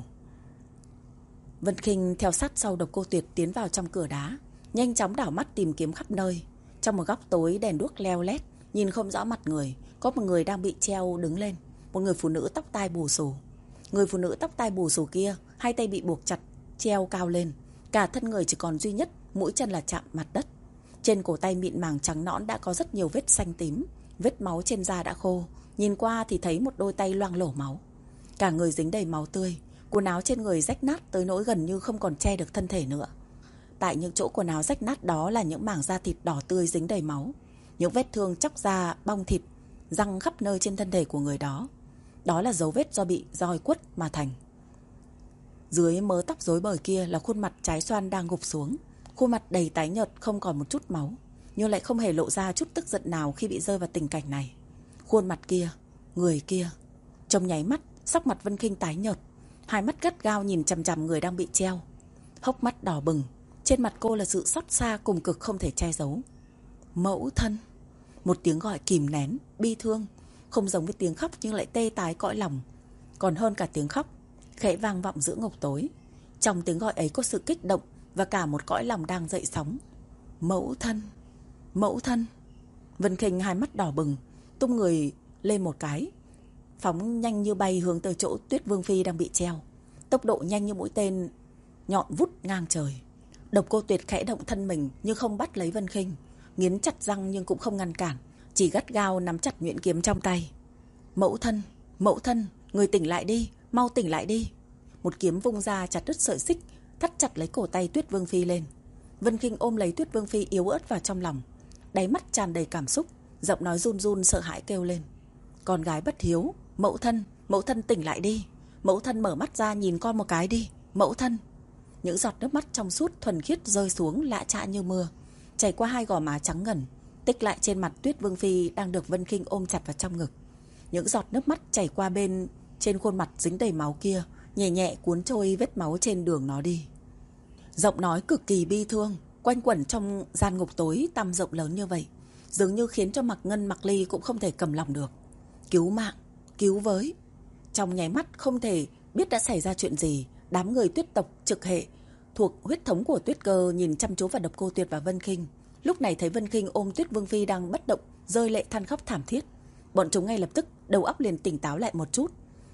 Vân Khinh theo sát sau Độc Cô Tuyệt tiến vào trong cửa đá, nhanh chóng đảo mắt tìm kiếm khắp nơi. Trong một góc tối đèn đuốc leo lét, nhìn không rõ mặt người, có một người đang bị treo đứng lên, một người phụ nữ tóc tai bù xù. Người phụ nữ tóc tai bù xù kia, hai tay bị buộc chặt, treo cao lên, cả thân người chỉ còn duy nhất mũi chân là chạm mặt đất. Trên cổ tay mịn màng trắng nõn đã có rất nhiều vết xanh tím, vết máu trên da đã khô, nhìn qua thì thấy một đôi tay loang lổ máu. Cả người dính đầy máu tươi, quần áo trên người rách nát tới nỗi gần như không còn che được thân thể nữa. Tại những chỗ quần áo rách nát đó là những mảng da thịt đỏ tươi dính đầy máu, những vết thương chóc da, bong thịt, răng khắp nơi trên thân thể của người đó. Đó là dấu vết do bị roi quất mà thành. Dưới mớ tóc rối bời kia là khuôn mặt trái xoan đang gục xuống, khuôn mặt đầy tái nhợt không còn một chút máu, nhưng lại không hề lộ ra chút tức giận nào khi bị rơi vào tình cảnh này. Khuôn mặt kia, người kia, trong nháy mắt sắc mặt Vân Khinh tái nhợt, hai mắt gắt gao nhìn chằm chằm người đang bị treo, hốc mắt đỏ bừng, trên mặt cô là sự xót xa cùng cực không thể che giấu. Mẫu thân! Một tiếng gọi kìm nén, bi thương, không giống với tiếng khóc nhưng lại tê tái cõi lòng, còn hơn cả tiếng khóc, khẽ vang vọng giữa ngục tối. Trong tiếng gọi ấy có sự kích động và cả một cõi lòng đang dậy sóng. Mẫu thân! Mẫu thân! Vân Khinh hai mắt đỏ bừng, tung người lên một cái, phóng nhanh như bay hướng tới chỗ Tuyết Vương Phi đang bị treo, tốc độ nhanh như mũi tên nhọn vút ngang trời. Độc Cô Tuyệt khẽ động thân mình nhưng không bắt lấy Vân Khinh, nghiến chặt răng nhưng cũng không ngăn cản, chỉ gắt gao nắm chặt nhuyễn kiếm trong tay. Mẫu thân! Mẫu thân! Người tỉnh lại đi! Mau tỉnh lại đi! Một kiếm vung ra chặt đứt sợi xích, thắt chặt lấy cổ tay Tuyết Vương Phi lên. Vân Khinh ôm lấy Tuyết Vương Phi yếu ớt vào trong lòng, đáy mắt tràn đầy cảm xúc, giọng nói run run sợ hãi kêu lên. Con gái bất hiếu! Mẫu thân! Mẫu thân tỉnh lại đi! Mẫu thân mở mắt ra nhìn con một cái đi! Mẫu thân! Những giọt nước mắt trong suốt thuần khiết rơi xuống lạ chạ như mưa, chảy qua hai gò má trắng ngần, tích lại trên mặt Tuyết Vương Phi đang được Vân Khinh ôm chặt vào trong ngực. Những giọt nước mắt chảy qua bên trên khuôn mặt dính đầy máu kia, nhẹ nhẹ cuốn trôi vết máu trên đường nó đi. Giọng nói cực kỳ bi thương quanh quẩn trong gian ngục tối tăm rộng lớn như vậy, dường như khiến cho Mặc Ngân Mặc Ly cũng không thể cầm lòng được. Cứu mạng! Cứu với! Trong nháy mắt không thể biết đã xảy ra chuyện gì, đám người Tuyết tộc trực hệ thuộc huyết thống của Tuyết Cơ nhìn chăm chú vào Độc Cô Tuyệt và Vân Khinh. Lúc này thấy Vân Khinh ôm Tuyết Vương Phi đang bất động, rơi lệ than khóc thảm thiết, bọn chúng ngay lập tức đầu óc liền tỉnh táo lại một chút.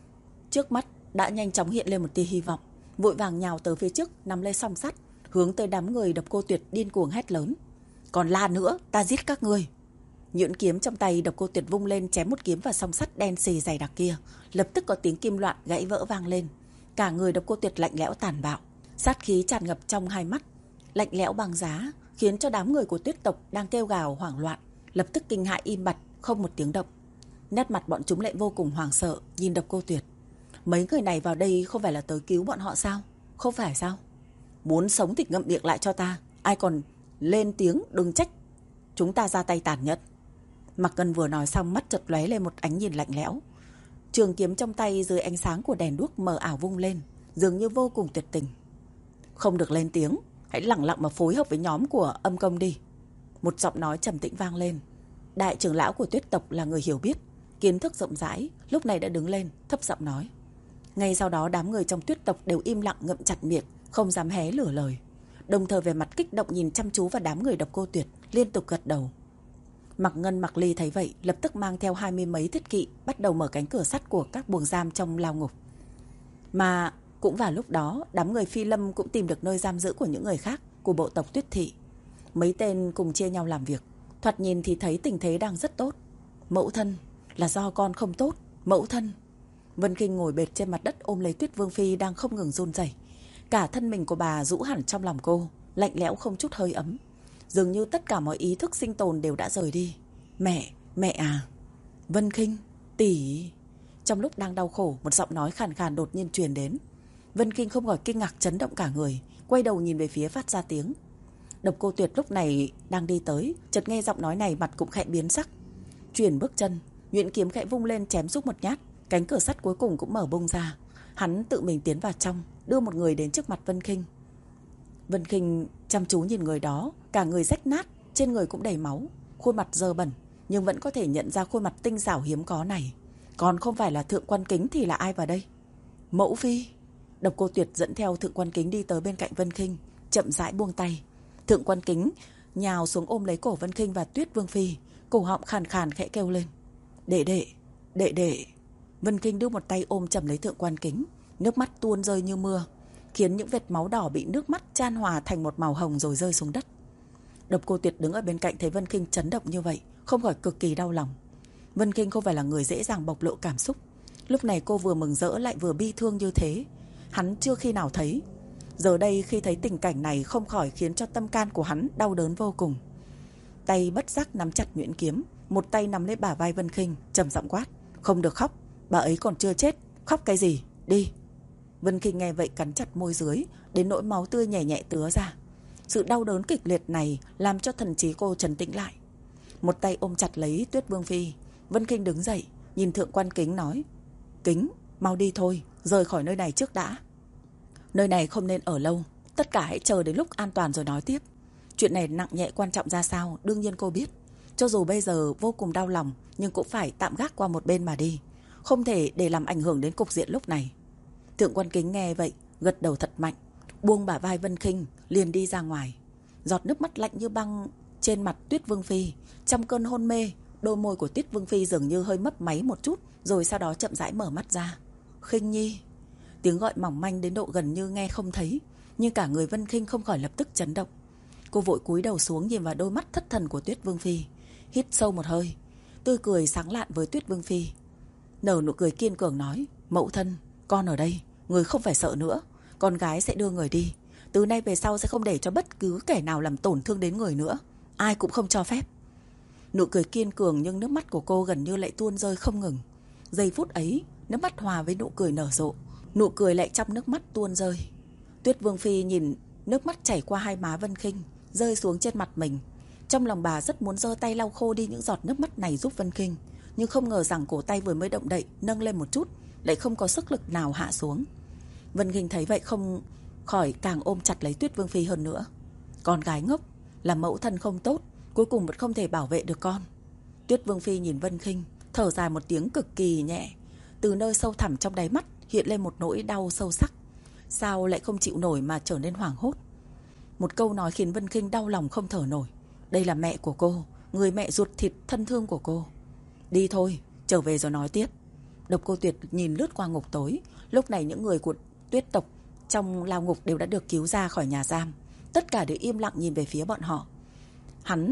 Trước mắt đã nhanh chóng hiện lên một tia hy vọng, vội vàng nhào tới phía trước, nắm lấy song sắt, hướng tới đám người Độc Cô Tuyệt điên cuồng hét lớn. Còn la nữa, ta giết các ngươi! Nhuyễn kiếm trong tay Độc Cô Tuyệt vung lên chém một kiếm vào song sắt đen xì dày đặc kia. Lập tức có tiếng kim loạn gãy vỡ vang lên. Cả người Độc Cô Tuyệt lạnh lẽo tàn bạo, sát khí tràn ngập trong hai mắt, lạnh lẽo băng giá, khiến cho đám người của Tuyết tộc đang kêu gào hoảng loạn lập tức kinh hãi im bặt, không một tiếng động. Nét mặt bọn chúng lại vô cùng hoảng sợ, nhìn Độc Cô Tuyệt. Mấy người này vào đây không phải là tới cứu bọn họ sao? Không phải sao? Muốn sống thì ngậm miệng lại cho ta, ai còn lên tiếng đừng trách chúng ta ra tay tàn nhẫn. Mạc Ngân vừa nói xong, mắt chợt lóe lên một ánh nhìn lạnh lẽo. Trường kiếm trong tay dưới ánh sáng của đèn đuốc mờ ảo vung lên, dường như vô cùng tuyệt tình. Không được lên tiếng, hãy lặng lặng mà phối hợp với nhóm của Âm Công đi. Một giọng nói trầm tĩnh vang lên. Đại trưởng lão của Tuyết tộc là người hiểu biết, kiến thức rộng rãi, lúc này đã đứng lên, thấp giọng nói. Ngay sau đó đám người trong Tuyết tộc đều im lặng ngậm chặt miệng, không dám hé lửa lời. Đồng thời về mặt kích động nhìn chăm chú vào đám người Độc Cô Tuyệt, liên tục gật đầu. Mạc Ngân, Mạc Ly thấy vậy, lập tức mang theo hai mươi mấy thiết kỵ, bắt đầu mở cánh cửa sắt của các buồng giam trong lao ngục. Mà cũng vào lúc đó, đám người Phi Lâm cũng tìm được nơi giam giữ của những người khác của bộ tộc Tuyết Thị. Mấy tên cùng chia nhau làm việc, thoạt nhìn thì thấy tình thế đang rất tốt. Mẫu thân, là do con không tốt, mẫu thân. Vân Kinh ngồi bệt trên mặt đất ôm lấy Tuyết Vương Phi đang không ngừng run rẩy. Cả thân mình của bà rũ hẳn trong lòng cô, lạnh lẽo không chút hơi ấm. Dường như tất cả mọi ý thức sinh tồn đều đã rời đi. Mẹ, mẹ à. Vân Kinh, tỷ. Trong lúc đang đau khổ, một giọng nói khàn khàn đột nhiên truyền đến. Vân Kinh không khỏi kinh ngạc chấn động cả người, quay đầu nhìn về phía phát ra tiếng. Độc Cô Tuyệt lúc này đang đi tới, chợt nghe giọng nói này mặt cũng khẽ biến sắc. Chuyển bước chân, nhuyễn kiếm khẽ vung lên chém giúp một nhát, cánh cửa sắt cuối cùng cũng mở bung ra. Hắn tự mình tiến vào trong, đưa một người đến trước mặt Vân Kinh. Vân Kinh chăm chú nhìn người đó, cả người rách nát, trên người cũng đầy máu, khuôn mặt dơ bẩn, nhưng vẫn có thể nhận ra khuôn mặt tinh xảo hiếm có này. Còn không phải là Thượng Quan Kính thì là ai vào đây? Mẫu phi. Độc Cô Tuyệt dẫn theo Thượng Quan Kính đi tới bên cạnh Vân Kinh, chậm rãi buông tay. Thượng Quan Kính nhào xuống ôm lấy cổ Vân Kinh và Tuyết Vương Phi, cổ họng khàn khàn khẽ kêu lên. Đệ đệ, đệ đệ. Vân Kinh đưa một tay ôm chầm lấy Thượng Quan Kính, nước mắt tuôn rơi như mưa, khiến những vệt máu đỏ bị nước mắt chan hòa thành một màu hồng rồi rơi xuống đất. Độc Cô Tuyệt đứng ở bên cạnh thấy Vân Kinh chấn động như vậy, không khỏi cực kỳ đau lòng. Vân Kinh không phải là người dễ dàng bộc lộ cảm xúc. Lúc này cô vừa mừng rỡ lại vừa bi thương như thế, hắn chưa khi nào thấy. Giờ đây khi thấy tình cảnh này không khỏi khiến cho tâm can của hắn đau đớn vô cùng. Tay bất giác nắm chặt nhuyễn kiếm, một tay nắm lấy bả vai Vân Kinh, trầm giọng quát. Không được khóc, bà ấy còn chưa chết, khóc cái gì, đi. Vân Kinh nghe vậy cắn chặt môi dưới, đến nỗi máu tươi nhẹ nhẹ tứa ra. Sự đau đớn kịch liệt này làm cho thần trí cô trấn tĩnh lại. Một tay ôm chặt lấy Tuyết Vương Phi, Vân Kinh đứng dậy, nhìn Thượng Quan Kính nói. Kính, mau đi thôi, rời khỏi nơi này trước đã. Nơi này không nên ở lâu, tất cả hãy chờ đến lúc an toàn rồi nói tiếp. Chuyện này nặng nhẹ quan trọng ra sao, đương nhiên cô biết. Cho dù bây giờ vô cùng đau lòng, nhưng cũng phải tạm gác qua một bên mà đi, không thể để làm ảnh hưởng đến cục diện lúc này. Thượng Quan Kính nghe vậy, gật đầu thật mạnh, buông bả vai Vân Kinh, liền đi ra ngoài. Giọt nước mắt lạnh như băng trên mặt Tuyết Vương Phi. Trong cơn hôn mê, đôi môi của Tuyết Vương Phi dường như hơi mấp máy một chút, rồi sau đó chậm rãi mở mắt ra. Khinh Nhi. Tiếng gọi mỏng manh đến độ gần như nghe không thấy, nhưng cả người Vân Kinh không khỏi lập tức chấn động. Cô vội cúi đầu xuống nhìn vào đôi mắt thất thần của Tuyết Vương Phi, hít sâu một hơi, tươi cười sáng lạn với Tuyết Vương Phi, nở nụ cười kiên cường nói. Mẫu thân, con ở đây, người không phải sợ nữa, con gái sẽ đưa người đi. Từ nay về sau sẽ không để cho bất cứ kẻ nào làm tổn thương đến người nữa, ai cũng không cho phép. Nụ cười kiên cường nhưng nước mắt của cô gần như lại tuôn rơi không ngừng. Giây phút ấy, nước mắt hòa với nụ cười nở rộ, nụ cười lại trong nước mắt tuôn rơi. Tuyết Vương Phi nhìn nước mắt chảy qua hai má Vân Kinh, rơi xuống trên mặt mình. Trong lòng bà rất muốn giơ tay lau khô đi những giọt nước mắt này giúp Vân Kinh, nhưng không ngờ rằng cổ tay vừa mới động đậy nâng lên một chút, lại không có sức lực nào hạ xuống. Vân Kinh thấy vậy không khỏi càng ôm chặt lấy Tuyết Vương Phi hơn nữa. Con gái ngốc, là mẫu thân không tốt, cuối cùng vẫn không thể bảo vệ được con. Tuyết Vương Phi nhìn Vân Kinh, thở dài một tiếng cực kỳ nhẹ. Từ nơi sâu thẳm trong đáy mắt hiện lên một nỗi đau sâu sắc. Sao lại không chịu nổi mà trở nên hoảng hốt. Một câu nói khiến Vân Kinh đau lòng không thở nổi. Đây là mẹ của cô, người mẹ ruột thịt thân thương của cô. Đi thôi, trở về rồi nói tiếp. Độc Cô Tuyệt nhìn lướt qua ngục tối. Lúc này những người của Tuyết tộc trong lao ngục đều đã được cứu ra khỏi nhà giam. Tất cả đều im lặng nhìn về phía bọn họ. Hắn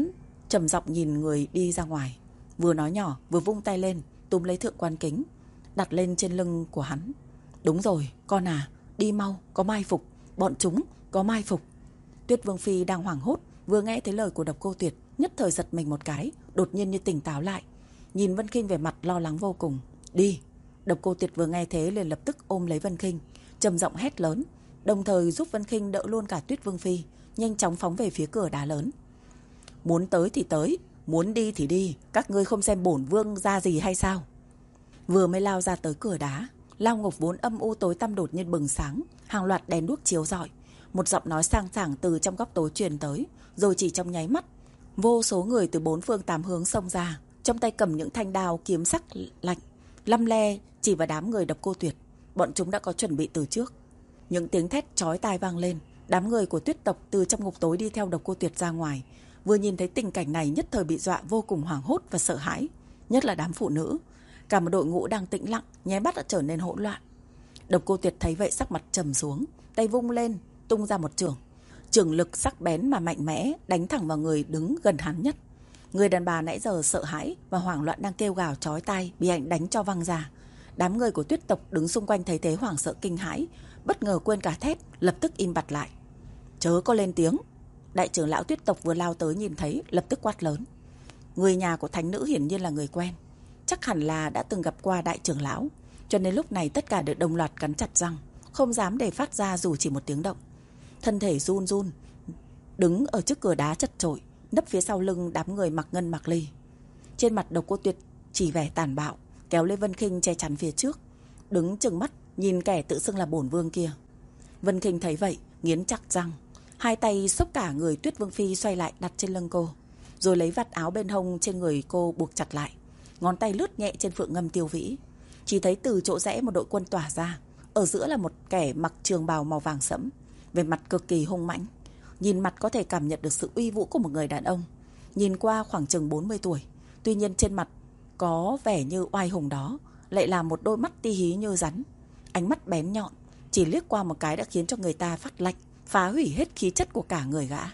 trầm giọng nhìn người đi ra ngoài, vừa nói nhỏ vừa vung tay lên túm lấy Thượng Quan Kính, đặt lên trên lưng của hắn. Đúng rồi, con à, đi mau, có mai phục, bọn chúng có mai phục. Tuyết Vương Phi đang hoảng hốt, vừa nghe thấy lời của Độc Cô Tuyệt, nhất thời giật mình một cái, đột nhiên như tỉnh táo lại, nhìn Vân Khinh về mặt lo lắng vô cùng. Đi. Độc Cô Tuyệt vừa nghe thế liền lập tức ôm lấy Vân Khinh, trầm giọng hét lớn, đồng thời giúp Vân Khinh đỡ luôn cả Tuyết Vương Phi, nhanh chóng phóng về phía cửa đá lớn. Muốn tới thì tới, muốn đi thì đi, các ngươi không xem bổn vương ra gì hay sao? Vừa mới lao ra tới cửa đá, lao ngục vốn âm u tối tăm đột nhiên bừng sáng, hàng loạt đèn đuốc chiếu rọi, một giọng nói sang sảng từ trong góc tối truyền tới, rồi chỉ trong nháy mắt, vô số người từ bốn phương tám hướng xông ra, trong tay cầm những thanh đao kiếm sắc lạnh, lăm le chỉ vào đám người Độc Cô Tuyệt. Bọn chúng đã có chuẩn bị từ trước. Những tiếng thét chói tai vang lên, đám người của Tuyết tộc từ trong ngục tối đi theo Độc Cô Tuyệt ra ngoài, vừa nhìn thấy tình cảnh này nhất thời bị dọa vô cùng hoảng hốt và sợ hãi, nhất là đám phụ nữ. Cả một đội ngũ đang tĩnh lặng nháy mắt đã trở nên hỗn loạn. Độc Cô Tuyệt thấy vậy sắc mặt trầm xuống, tay vung lên tung ra một chưởng, chưởng lực sắc bén mà mạnh mẽ đánh thẳng vào người đứng gần hắn nhất. Người đàn bà nãy giờ sợ hãi và hoảng loạn đang kêu gào chói tai bị anh đánh cho văng ra. Đám người của Tuyết tộc đứng xung quanh thấy thế hoảng sợ kinh hãi, bất ngờ quên cả thét, lập tức im bặt lại. Chớ có lên tiếng. Đại trưởng lão Tuyết tộc vừa lao tới nhìn thấy, lập tức quát lớn. Người nhà của thánh nữ hiển nhiên là người quen, chắc hẳn là đã từng gặp qua đại trưởng lão, cho nên lúc này tất cả đều đồng loạt cắn chặt răng, không dám để phát ra dù chỉ một tiếng động. Thân thể run run, đứng ở trước cửa đá chật chội, nấp phía sau lưng đám người Mặc Ngân Mặc Ly. Trên mặt Độc Cô Tuyệt chỉ vẻ tàn bạo, kéo Lê Vân Khinh che chắn phía trước, đứng trừng mắt nhìn kẻ tự xưng là bổn vương kia. Vân Khinh thấy vậy, nghiến chặt răng, hai tay xốc cả người Tuyết Vương Phi xoay lại đặt trên lưng cô, rồi lấy vạt áo bên hông trên người cô buộc chặt lại, ngón tay lướt nhẹ trên phượng ngâm tiêu vĩ. Chỉ thấy từ chỗ rẽ một đội quân tỏa ra, ở giữa là một kẻ mặc trường bào màu vàng sẫm, về mặt cực kỳ hung mãnh, nhìn mặt có thể cảm nhận được sự uy vũ của một người đàn ông, nhìn qua khoảng chừng bốn mươi tuổi, tuy nhiên trên mặt có vẻ như oai hùng đó lại là một đôi mắt ti hí như rắn, ánh mắt bén nhọn, chỉ liếc qua một cái đã khiến cho người ta phát lạnh, phá hủy hết khí chất của cả người gã.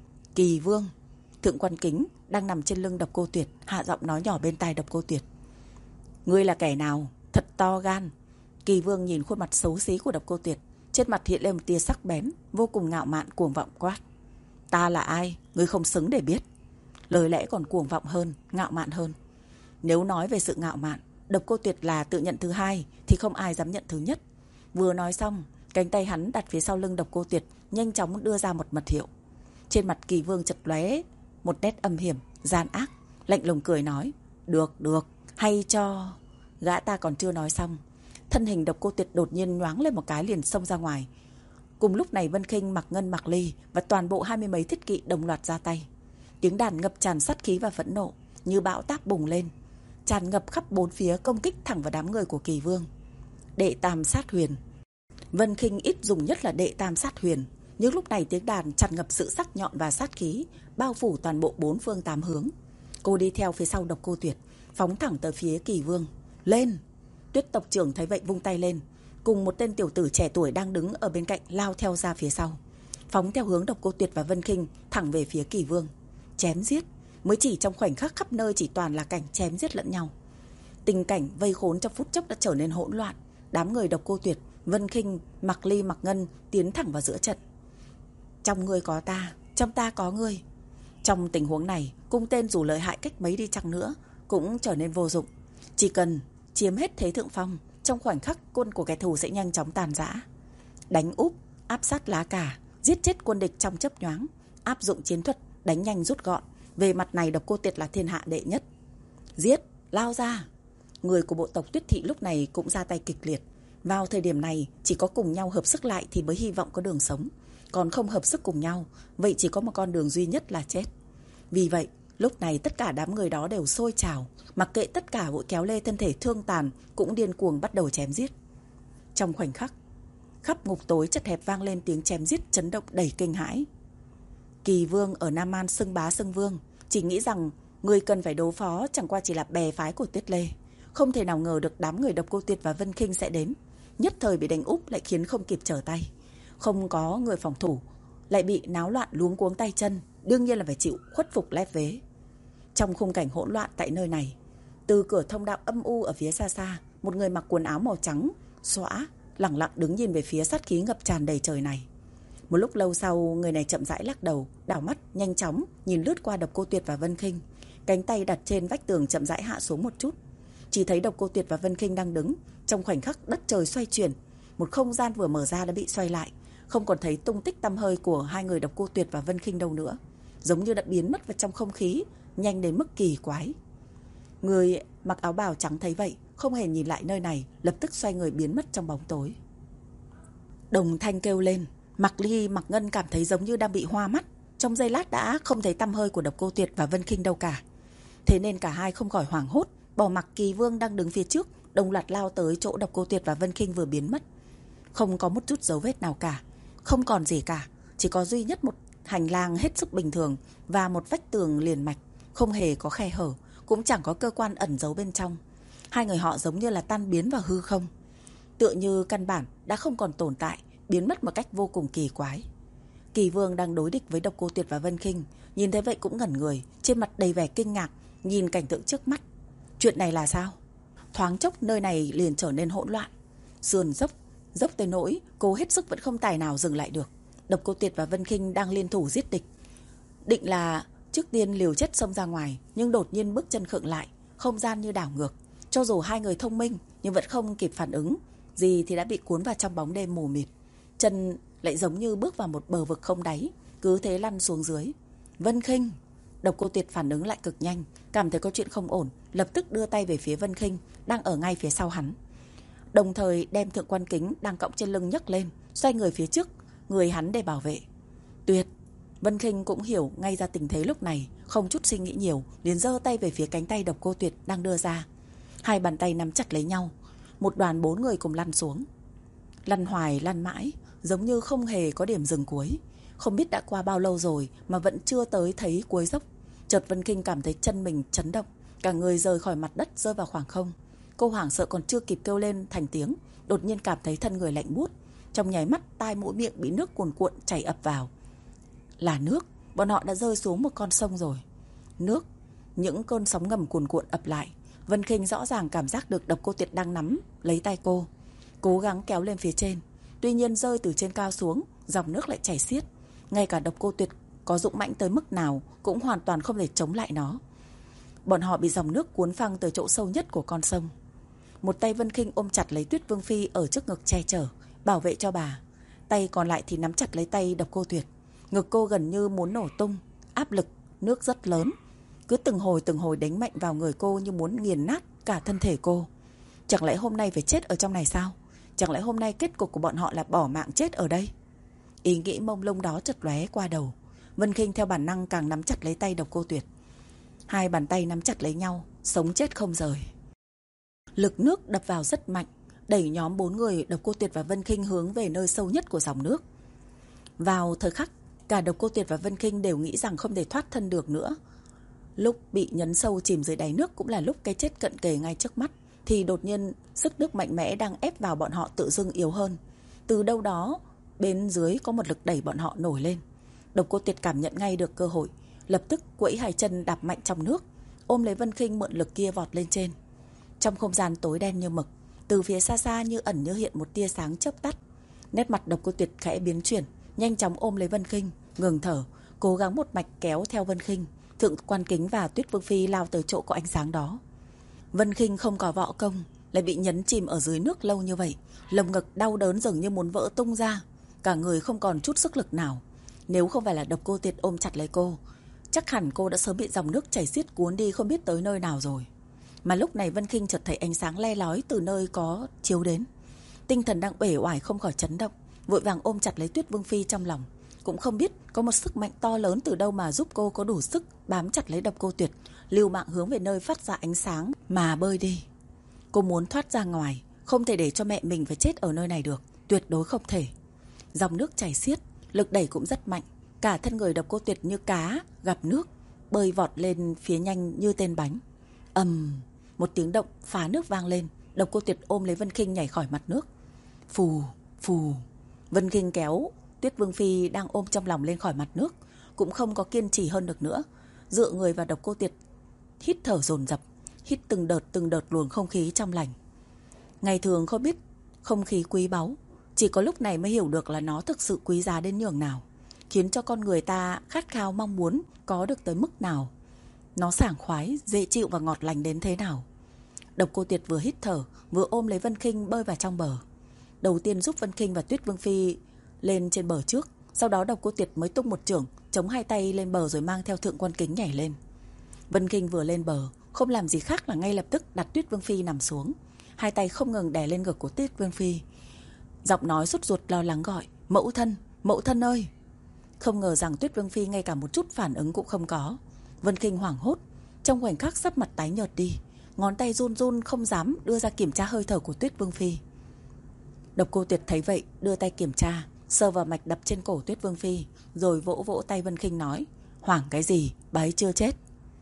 Kỳ Vương. Thượng Quan Kính đang nằm trên lưng Độc Cô Tuyệt, hạ giọng nói nhỏ bên tai Độc Cô Tuyệt. Ngươi là kẻ nào? Thật to gan. Kỳ Vương nhìn khuôn mặt xấu xí của Độc Cô Tuyệt, trên mặt hiện lên một tia sắc bén, vô cùng ngạo mạn cuồng vọng quát. Ta là ai? Ngươi không xứng để biết. Lời lẽ còn cuồng vọng hơn, ngạo mạn hơn. Nếu nói về sự ngạo mạn, Độc Cô Tuyệt là tự nhận thứ hai, thì không ai dám nhận thứ nhất. Vừa nói xong, cánh tay hắn đặt phía sau lưng Độc Cô Tuyệt, nhanh chóng đưa ra một mật hiệu. Trên mặt Kỳ Vương chật lóe một nét âm hiểm, gian ác, lạnh lùng cười nói. Được, được, hay cho... Gã ta còn chưa nói xong, thân hình Độc Cô Tuyệt đột nhiên nhoáng lên một cái liền xông ra ngoài. Cùng lúc này Vân Khinh, Mặc Ngân, Mặc Ly và toàn bộ hai mươi mấy thiết kỵ đồng loạt ra tay. Tiếng đàn ngập tràn sát khí và phẫn nộ như bão táp bùng lên, tràn ngập khắp bốn phía, công kích thẳng vào đám người của Kỳ Vương. Đệ Tam Sát Huyền. Vân Khinh ít dùng nhất là Đệ Tam Sát Huyền, nhưng lúc này tiếng đàn tràn ngập sự sắc nhọn và sát khí, bao phủ toàn bộ bốn phương tám hướng. Cô đi theo phía sau Độc Cô Tuyệt, phóng thẳng tới phía Kỳ Vương. Lên! Tuyết tộc trưởng thấy vậy vung tay lên, cùng một tên tiểu tử trẻ tuổi đang đứng ở bên cạnh lao theo ra phía sau, phóng theo hướng Độc Cô Tuyệt và Vân Khinh thẳng về phía Kỳ Vương. Chém giết, mới chỉ trong khoảnh khắc khắp nơi chỉ toàn là cảnh chém giết lẫn nhau. Tình cảnh vây khốn trong phút chốc đã trở nên hỗn loạn. Đám người Độc Cô Tuyệt, Vân Khinh, Mặc Ly, Mặc Ngân tiến thẳng vào giữa trận. Trong ngươi có ta, trong ta có ngươi. Trong tình huống này, cung tên dù lợi hại cách mấy đi chăng nữa cũng trở nên vô dụng. Chỉ cần chiếm hết thế thượng phong, trong khoảnh khắc quân của kẻ thù sẽ nhanh chóng tàn rã. Đánh úp, áp sát lá cà, giết chết quân địch trong chớp nhoáng, áp dụng chiến thuật đánh nhanh rút gọn. Về mặt này Độc Cô Tuyệt là thiên hạ đệ nhất. Giết, lao ra. Người của bộ tộc Tuyết Thị lúc này cũng ra tay kịch liệt. Vào thời điểm này chỉ có cùng nhau hợp sức lại thì mới hy vọng có đường sống, còn không hợp sức cùng nhau, vậy chỉ có một con đường duy nhất là chết. Vì vậy lúc này tất cả đám người đó đều sôi trào, mặc kệ tất cả vội kéo lê thân thể thương tàn, cũng điên cuồng bắt đầu chém giết. Trong khoảnh khắc, khắp ngục tối chật hẹp vang lên tiếng chém giết chấn động đầy kinh hãi. Kỳ Vương ở Nam Man xưng bá xưng vương, chỉ nghĩ rằng người cần phải đối phó chẳng qua chỉ là bè phái của Tuyết Lê, không thể nào ngờ được đám người Độc Cô Tuyệt và Vân Khinh sẽ đến, nhất thời bị đánh úp lại khiến không kịp trở tay, không có người phòng thủ, lại bị náo loạn luống cuống tay chân, đương nhiên là phải chịu khuất phục lép vế. Trong khung cảnh hỗn loạn tại nơi này, từ cửa thông đạo âm u ở phía xa xa, một người mặc quần áo màu trắng xõa lẳng lặng đứng nhìn về phía sát khí ngập tràn đầy trời này. Một lúc lâu sau, người này chậm rãi lắc đầu, đảo mắt nhanh chóng nhìn lướt qua Độc Cô Tuyệt và Vân Khinh, cánh tay đặt trên vách tường chậm rãi hạ xuống một chút. Chỉ thấy Độc Cô Tuyệt và Vân Khinh đang đứng, trong khoảnh khắc đất trời xoay chuyển, một không gian vừa mở ra đã bị xoay lại, không còn thấy tung tích tăm hơi của hai người Độc Cô Tuyệt và Vân Khinh đâu nữa, giống như đã biến mất vào trong không khí, nhanh đến mức kỳ quái. Người mặc áo bào trắng thấy vậy, không hề nhìn lại nơi này, lập tức xoay người biến mất trong bóng tối. Đồng thanh kêu lên, Mạc Ly, Mạc Ngân cảm thấy giống như đang bị hoa mắt, trong giây lát đã không thấy tăm hơi của Độc Cô Tuyệt và Vân Khinh đâu cả. Thế nên cả hai không khỏi hoảng hốt, bỏ mặc Kỳ Vương đang đứng phía trước, đồng loạt lao tới chỗ Độc Cô Tuyệt và Vân Khinh vừa biến mất. Không có một chút dấu vết nào cả, không còn gì cả, chỉ có duy nhất một hành lang hết sức bình thường và một vách tường liền mạch, không hề có khe hở, cũng chẳng có cơ quan ẩn giấu bên trong. Hai người họ giống như là tan biến vào hư không, tựa như căn bản đã không còn tồn tại, biến mất một cách vô cùng kỳ quái. Kỳ Vương đang đối địch với Độc Cô Tuyệt và Vân Khinh, nhìn thấy vậy cũng ngẩn người, trên mặt đầy vẻ kinh ngạc, nhìn cảnh tượng trước mắt. Chuyện này là sao? Thoáng chốc nơi này liền trở nên hỗn loạn, sườn dốc, dốc tới nỗi cô hết sức vẫn không tài nào dừng lại được. Độc Cô Tuyệt và Vân Khinh đang liên thủ giết địch, định là trước tiên liều chết xông ra ngoài, nhưng đột nhiên bước chân khựng lại, không gian như đảo ngược. Cho dù hai người thông minh nhưng vẫn không kịp phản ứng gì thì đã bị cuốn vào trong bóng đêm mù mịt, chân lại giống như bước vào một bờ vực không đáy, cứ thế lăn xuống dưới. Vân Khinh! Độc Cô Tuyệt phản ứng lại cực nhanh, cảm thấy có chuyện không ổn, lập tức đưa tay về phía Vân Khinh đang ở ngay phía sau hắn, đồng thời đem thượng quan kính đang cõng trên lưng nhấc lên, xoay người phía trước người hắn để bảo vệ. Tuyệt! Vân Khinh cũng hiểu ngay ra tình thế lúc này, không chút suy nghĩ nhiều, liền giơ tay về phía cánh tay Độc Cô Tuyệt đang đưa ra. Hai bàn tay nắm chặt lấy nhau, một đoàn bốn người cùng lăn xuống. Lăn hoài lăn mãi, giống như không hề có điểm dừng cuối. Không biết đã qua bao lâu rồi mà vẫn chưa tới thấy cuối dốc. Chợt Vân Khinh cảm thấy chân mình chấn động, cả người rời khỏi mặt đất rơi vào khoảng không. Cô hoảng sợ còn chưa kịp kêu lên thành tiếng, đột nhiên cảm thấy thân người lạnh buốt, trong nháy mắt tai mũi miệng bị nước cuồn cuộn chảy ập vào. Là nước, bọn họ đã rơi xuống một con sông rồi. Nước, những cơn sóng ngầm cuồn cuộn ập lại. Vân Khinh rõ ràng cảm giác được Độc Cô Tuyệt đang nắm lấy tay cô, cố gắng kéo lên phía trên. Tuy nhiên rơi từ trên cao xuống, dòng nước lại chảy xiết. Ngay cả Độc Cô Tuyệt có dũng mãnh tới mức nào cũng hoàn toàn không thể chống lại nó. Bọn họ bị dòng nước cuốn phăng tới chỗ sâu nhất của con sông. Một tay Vân Khinh ôm chặt lấy Tuyết Vương Phi ở trước ngực che chở, bảo vệ cho bà. Tay còn lại thì nắm chặt lấy tay Độc Cô Tuyệt. Ngực cô gần như muốn nổ tung, áp lực nước rất lớn, cứ từng hồi từng hồi đánh mạnh vào người cô như muốn nghiền nát cả thân thể cô. Chẳng lẽ hôm nay phải chết ở trong này sao? Chẳng lẽ hôm nay kết cục của bọn họ là bỏ mạng chết ở đây? Ý nghĩ mông lung đó chợt lóe qua đầu. Vân Khinh theo bản năng càng nắm chặt lấy tay Độc Cô Tuyệt. Hai bàn tay nắm chặt lấy nhau, sống chết không rời. Lực nước đập vào rất mạnh, đẩy nhóm bốn người Độc Cô Tuyệt và Vân Khinh hướng về nơi sâu nhất của dòng nước. Vào thời khắc, cả Độc Cô Tuyệt và Vân Khinh đều nghĩ rằng không thể thoát thân được nữa. Lúc bị nhấn sâu chìm dưới đáy nước cũng là lúc cái chết cận kề ngay trước mắt, thì đột nhiên sức nước mạnh mẽ đang ép vào bọn họ tự dưng yếu hơn. Từ đâu đó bên dưới có một lực đẩy bọn họ nổi lên. Độc Cô Tuyệt cảm nhận ngay được cơ hội, lập tức quẫy hai chân đạp mạnh trong nước, ôm lấy Vân Khinh mượn lực kia vọt lên trên. Trong không gian tối đen như mực, từ phía xa xa như ẩn như hiện một tia sáng chớp tắt. Nét mặt Độc Cô Tuyệt khẽ biến chuyển, nhanh chóng ôm lấy Vân Khinh, ngừng thở, cố gắng một mạch kéo theo Vân Khinh. Thượng quan kính và Tuyết Vương Phi lao tới chỗ có ánh sáng đó. Vân Khinh không có võ công, lại bị nhấn chìm ở dưới nước lâu như vậy, lồng ngực đau đớn dường như muốn vỡ tung ra, cả người không còn chút sức lực nào. Nếu không phải là Độc Cô Tuyệt ôm chặt lấy cô, chắc hẳn cô đã sớm bị dòng nước chảy xiết cuốn đi không biết tới nơi nào rồi. Mà lúc này Vân Khinh chợt thấy ánh sáng le lói từ nơi có chiếu đến, tinh thần đang uể oải không khỏi chấn động, vội vàng ôm chặt lấy Tuyết Vương Phi trong lòng. Cũng không biết có một sức mạnh to lớn từ đâu mà giúp cô có đủ sức bám chặt lấy Độc Cô Tuyệt, liều mạng hướng về nơi phát ra ánh sáng mà bơi đi. Cô muốn thoát ra ngoài, không thể để cho mẹ mình phải chết ở nơi này được, tuyệt đối không thể. Dòng nước chảy xiết, lực đẩy cũng rất mạnh, cả thân người Độc Cô Tuyệt như cá gặp nước, bơi vọt lên phía nhanh như tên bánh. Ầm, một tiếng động phá nước vang lên, Độc Cô Tuyệt ôm lấy Vân Khinh nhảy khỏi mặt nước. Phù, phù. Vân Khinh kéo Tuyết Vương Phi đang ôm trong lòng lên khỏi mặt nước, cũng không có kiên trì hơn được nữa, dựa người vào Độc Cô Tuyệt hít thở dồn dập, hít từng đợt từng đợt luồng không khí trong lành. Ngày thường không biết không khí quý báu, chỉ có lúc này mới hiểu được là nó thực sự quý giá đến nhường nào, khiến cho con người ta khát khao mong muốn có được tới mức nào. Nó sảng khoái, dễ chịu và ngọt lành đến thế nào. Độc Cô Tuyệt vừa hít thở, vừa ôm lấy Vân Khinh bơi vào trong bờ. Đầu tiên giúp Vân Khinh và Tuyết Vương Phi lên trên bờ trước, sau đó Độc Cô Tuyệt mới tung một chưởng, chống hai tay lên bờ rồi mang theo Thượng Quan Kính nhảy lên. Vân Khinh vừa lên bờ, không làm gì khác là ngay lập tức đặt Tuyết Vương Phi nằm xuống, hai tay không ngừng đè lên ngực của Tuyết Vương Phi. Giọng nói sốt ruột lo lắng gọi: "Mẫu thân, mẫu thân ơi!" Không ngờ rằng Tuyết Vương Phi ngay cả một chút phản ứng cũng không có. Vân Khinh hoảng hốt, trong khoảnh khắc sắc mặt tái nhợt đi, ngón tay run run không dám đưa ra kiểm tra hơi thở của Tuyết Vương Phi. Độc Cô Tuyệt thấy vậy, đưa tay kiểm tra, sờ vào mạch đập trên cổ Tuyết Vương Phi, rồi vỗ vỗ tay Vân Khinh nói: "Hoảng cái gì, bà ấy chưa chết."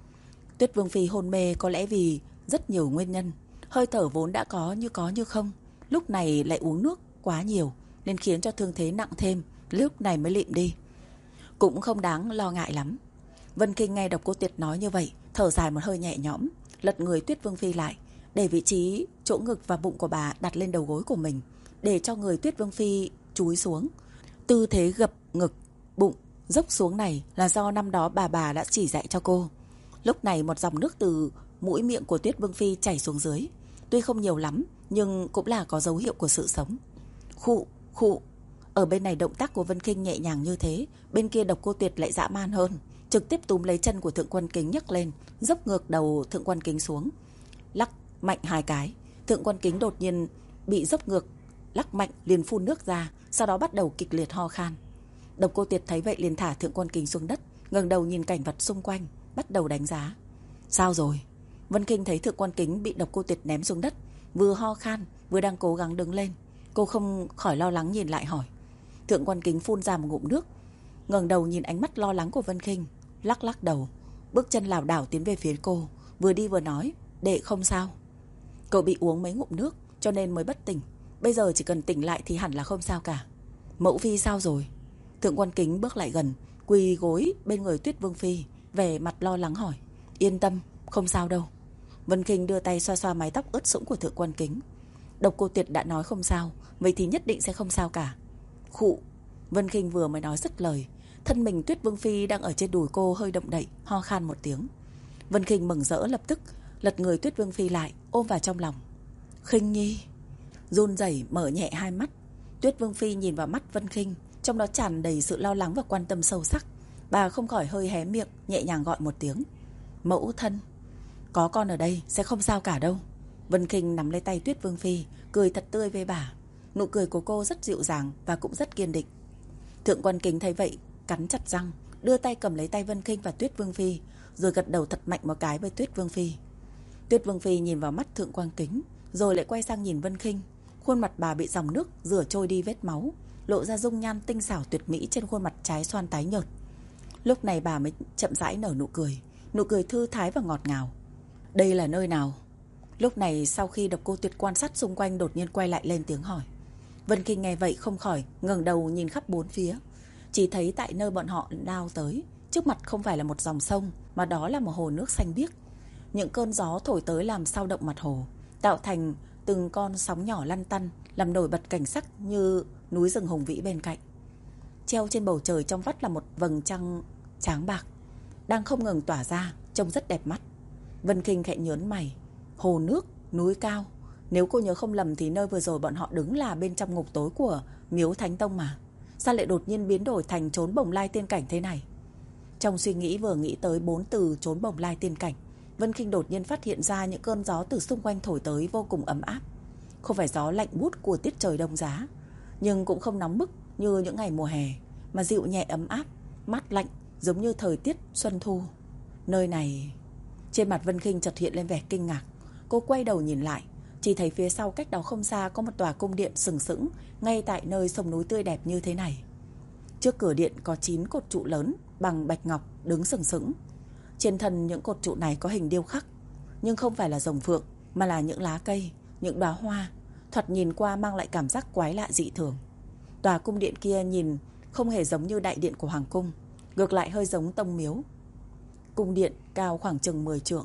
Tuyết Vương Phi hôn mê có lẽ vì rất nhiều nguyên nhân, hơi thở vốn đã có như có như không, lúc này lại uống nước quá nhiều nên khiến cho thương thế nặng thêm, lúc này mới lịm đi. Cũng không đáng lo ngại lắm. Vân Khinh nghe Độc Cô Tuyệt nói như vậy, thở dài một hơi nhẹ nhõm, lật người Tuyết Vương Phi lại, để vị trí chỗ ngực và bụng của bà đặt lên đầu gối của mình, để cho người Tuyết Vương Phi chúi xuống. Tư thế gập ngực, bụng, dốc xuống này là do năm đó bà bà đã chỉ dạy cho cô. Lúc này một dòng nước từ mũi miệng của Tuyết Vương Phi chảy xuống dưới, tuy không nhiều lắm nhưng cũng là có dấu hiệu của sự sống. Khụ, khụ. Ở bên này động tác của Vân Khinh nhẹ nhàng như thế, bên kia Độc Cô Tuyệt lại dã man hơn, trực tiếp túm lấy chân của Thượng Quan Kính nhấc lên, dốc ngược đầu Thượng Quan Kính xuống, lắc mạnh hai cái. Thượng Quan Kính đột nhiên bị dốc ngược, lắc mạnh liền phun nước ra, sau đó bắt đầu kịch liệt ho khan. Độc Cô Tuyệt thấy vậy liền thả Thượng Quan Kính xuống đất, ngẩng đầu nhìn cảnh vật xung quanh, bắt đầu đánh giá. Sao rồi? Vân Khinh thấy Thượng Quan Kính bị Độc Cô Tuyệt ném xuống đất, vừa ho khan vừa đang cố gắng đứng lên, cô không khỏi lo lắng nhìn lại hỏi. Thượng Quan Kính phun ra một ngụm nước, ngẩng đầu nhìn ánh mắt lo lắng của Vân Khinh, lắc lắc đầu, bước chân lảo đảo tiến về phía cô, vừa đi vừa nói: "Đệ không sao. Cậu bị uống mấy ngụm nước cho nên mới bất tỉnh, bây giờ chỉ cần tỉnh lại thì hẳn là không sao cả. Mẫu Phi sao rồi?" Thượng Quan Kính bước lại gần, quỳ gối bên người Tuyết Vương Phi, vẻ mặt lo lắng hỏi. Yên tâm, không sao đâu. Vân Khinh đưa tay xoa xoa mái tóc ướt sũng của Thượng Quan Kính. Độc Cô Tuyệt đã nói không sao, vậy thì nhất định sẽ không sao cả. Khụ. Vân Khinh vừa mới nói dứt lời, thân mình Tuyết Vương Phi đang ở trên đùi cô hơi động đậy, ho khan một tiếng. Vân Khinh mừng rỡ lập tức lật người Tuyết Vương Phi lại, ôm vào trong lòng. Khinh Nhi. Run rẩy mở nhẹ hai mắt. Tuyết Vương Phi nhìn vào mắt Vân Khinh, trong đó tràn đầy sự lo lắng và quan tâm sâu sắc. Bà không khỏi hơi hé miệng, nhẹ nhàng gọi một tiếng. Mẫu thân. Có con ở đây sẽ không sao cả đâu. Vân Khinh nắm lấy tay Tuyết Vương Phi, cười thật tươi với bà. Nụ cười của cô rất dịu dàng và cũng rất kiên định. Thượng Quan Kính thấy vậy, cắn chặt răng, đưa tay cầm lấy tay Vân Khinh và Tuyết Vương Phi, rồi gật đầu thật mạnh một cái với Tuyết Vương Phi. Tuyết Vương Phi nhìn vào mắt Thượng Quan Kính, rồi lại quay sang nhìn Vân Khinh. Khuôn mặt bà bị dòng nước rửa trôi đi vết máu, lộ ra dung nhan tinh xảo tuyệt mỹ trên khuôn mặt trái xoan tái nhợt. Lúc này bà mới chậm rãi nở nụ cười, nụ cười thư thái và ngọt ngào. Đây là nơi nào? Lúc này sau khi Độc Cô Tuyệt quan sát xung quanh, đột nhiên quay lại lên tiếng hỏi. Vân Khinh nghe vậy không khỏi ngẩng đầu nhìn khắp bốn phía, chỉ thấy tại nơi bọn họ lao tới, trước mặt không phải là một dòng sông, mà đó là một hồ nước xanh biếc. Những cơn gió thổi tới làm sao động mặt hồ, tạo thành từng con sóng nhỏ lăn tăn, làm nổi bật cảnh sắc như núi rừng hùng vĩ bên cạnh. Treo trên bầu trời trong vắt là một vầng trăng tráng bạc, đang không ngừng tỏa ra, trông rất đẹp mắt. Vân Khinh khẽ nhớn mày. Hồ nước, núi cao. Nếu cô nhớ không lầm thì nơi vừa rồi bọn họ đứng là bên trong ngục tối của Miếu Thánh Tông mà. Sao lại đột nhiên biến đổi thành trốn bồng lai tiên cảnh thế này? Trong suy nghĩ vừa nghĩ tới bốn từ trốn bồng lai tiên cảnh, Vân Khinh đột nhiên phát hiện ra những cơn gió từ xung quanh thổi tới vô cùng ấm áp. Không phải gió lạnh buốt của tiết trời đông giá, nhưng cũng không nóng bức như những ngày mùa hè, mà dịu nhẹ ấm áp, mát lạnh giống như thời tiết xuân thu. Nơi này... Trên mặt Vân Khinh chợt hiện lên vẻ kinh ngạc. Cô quay đầu nhìn lại, chỉ thấy phía sau cách đó không xa có một tòa cung điện sừng sững ngay tại nơi sông núi tươi đẹp như thế này. Trước cửa điện có chín cột trụ lớn bằng bạch ngọc đứng sừng sững. Trên thân những cột trụ này có hình điêu khắc, nhưng không phải là rồng phượng, mà là những lá cây, những đóa hoa, thoạt nhìn qua mang lại cảm giác quái lạ dị thường. Tòa cung điện kia nhìn không hề giống như đại điện của hoàng cung, ngược lại hơi giống tông miếu. Cung điện cao khoảng chừng mười trượng,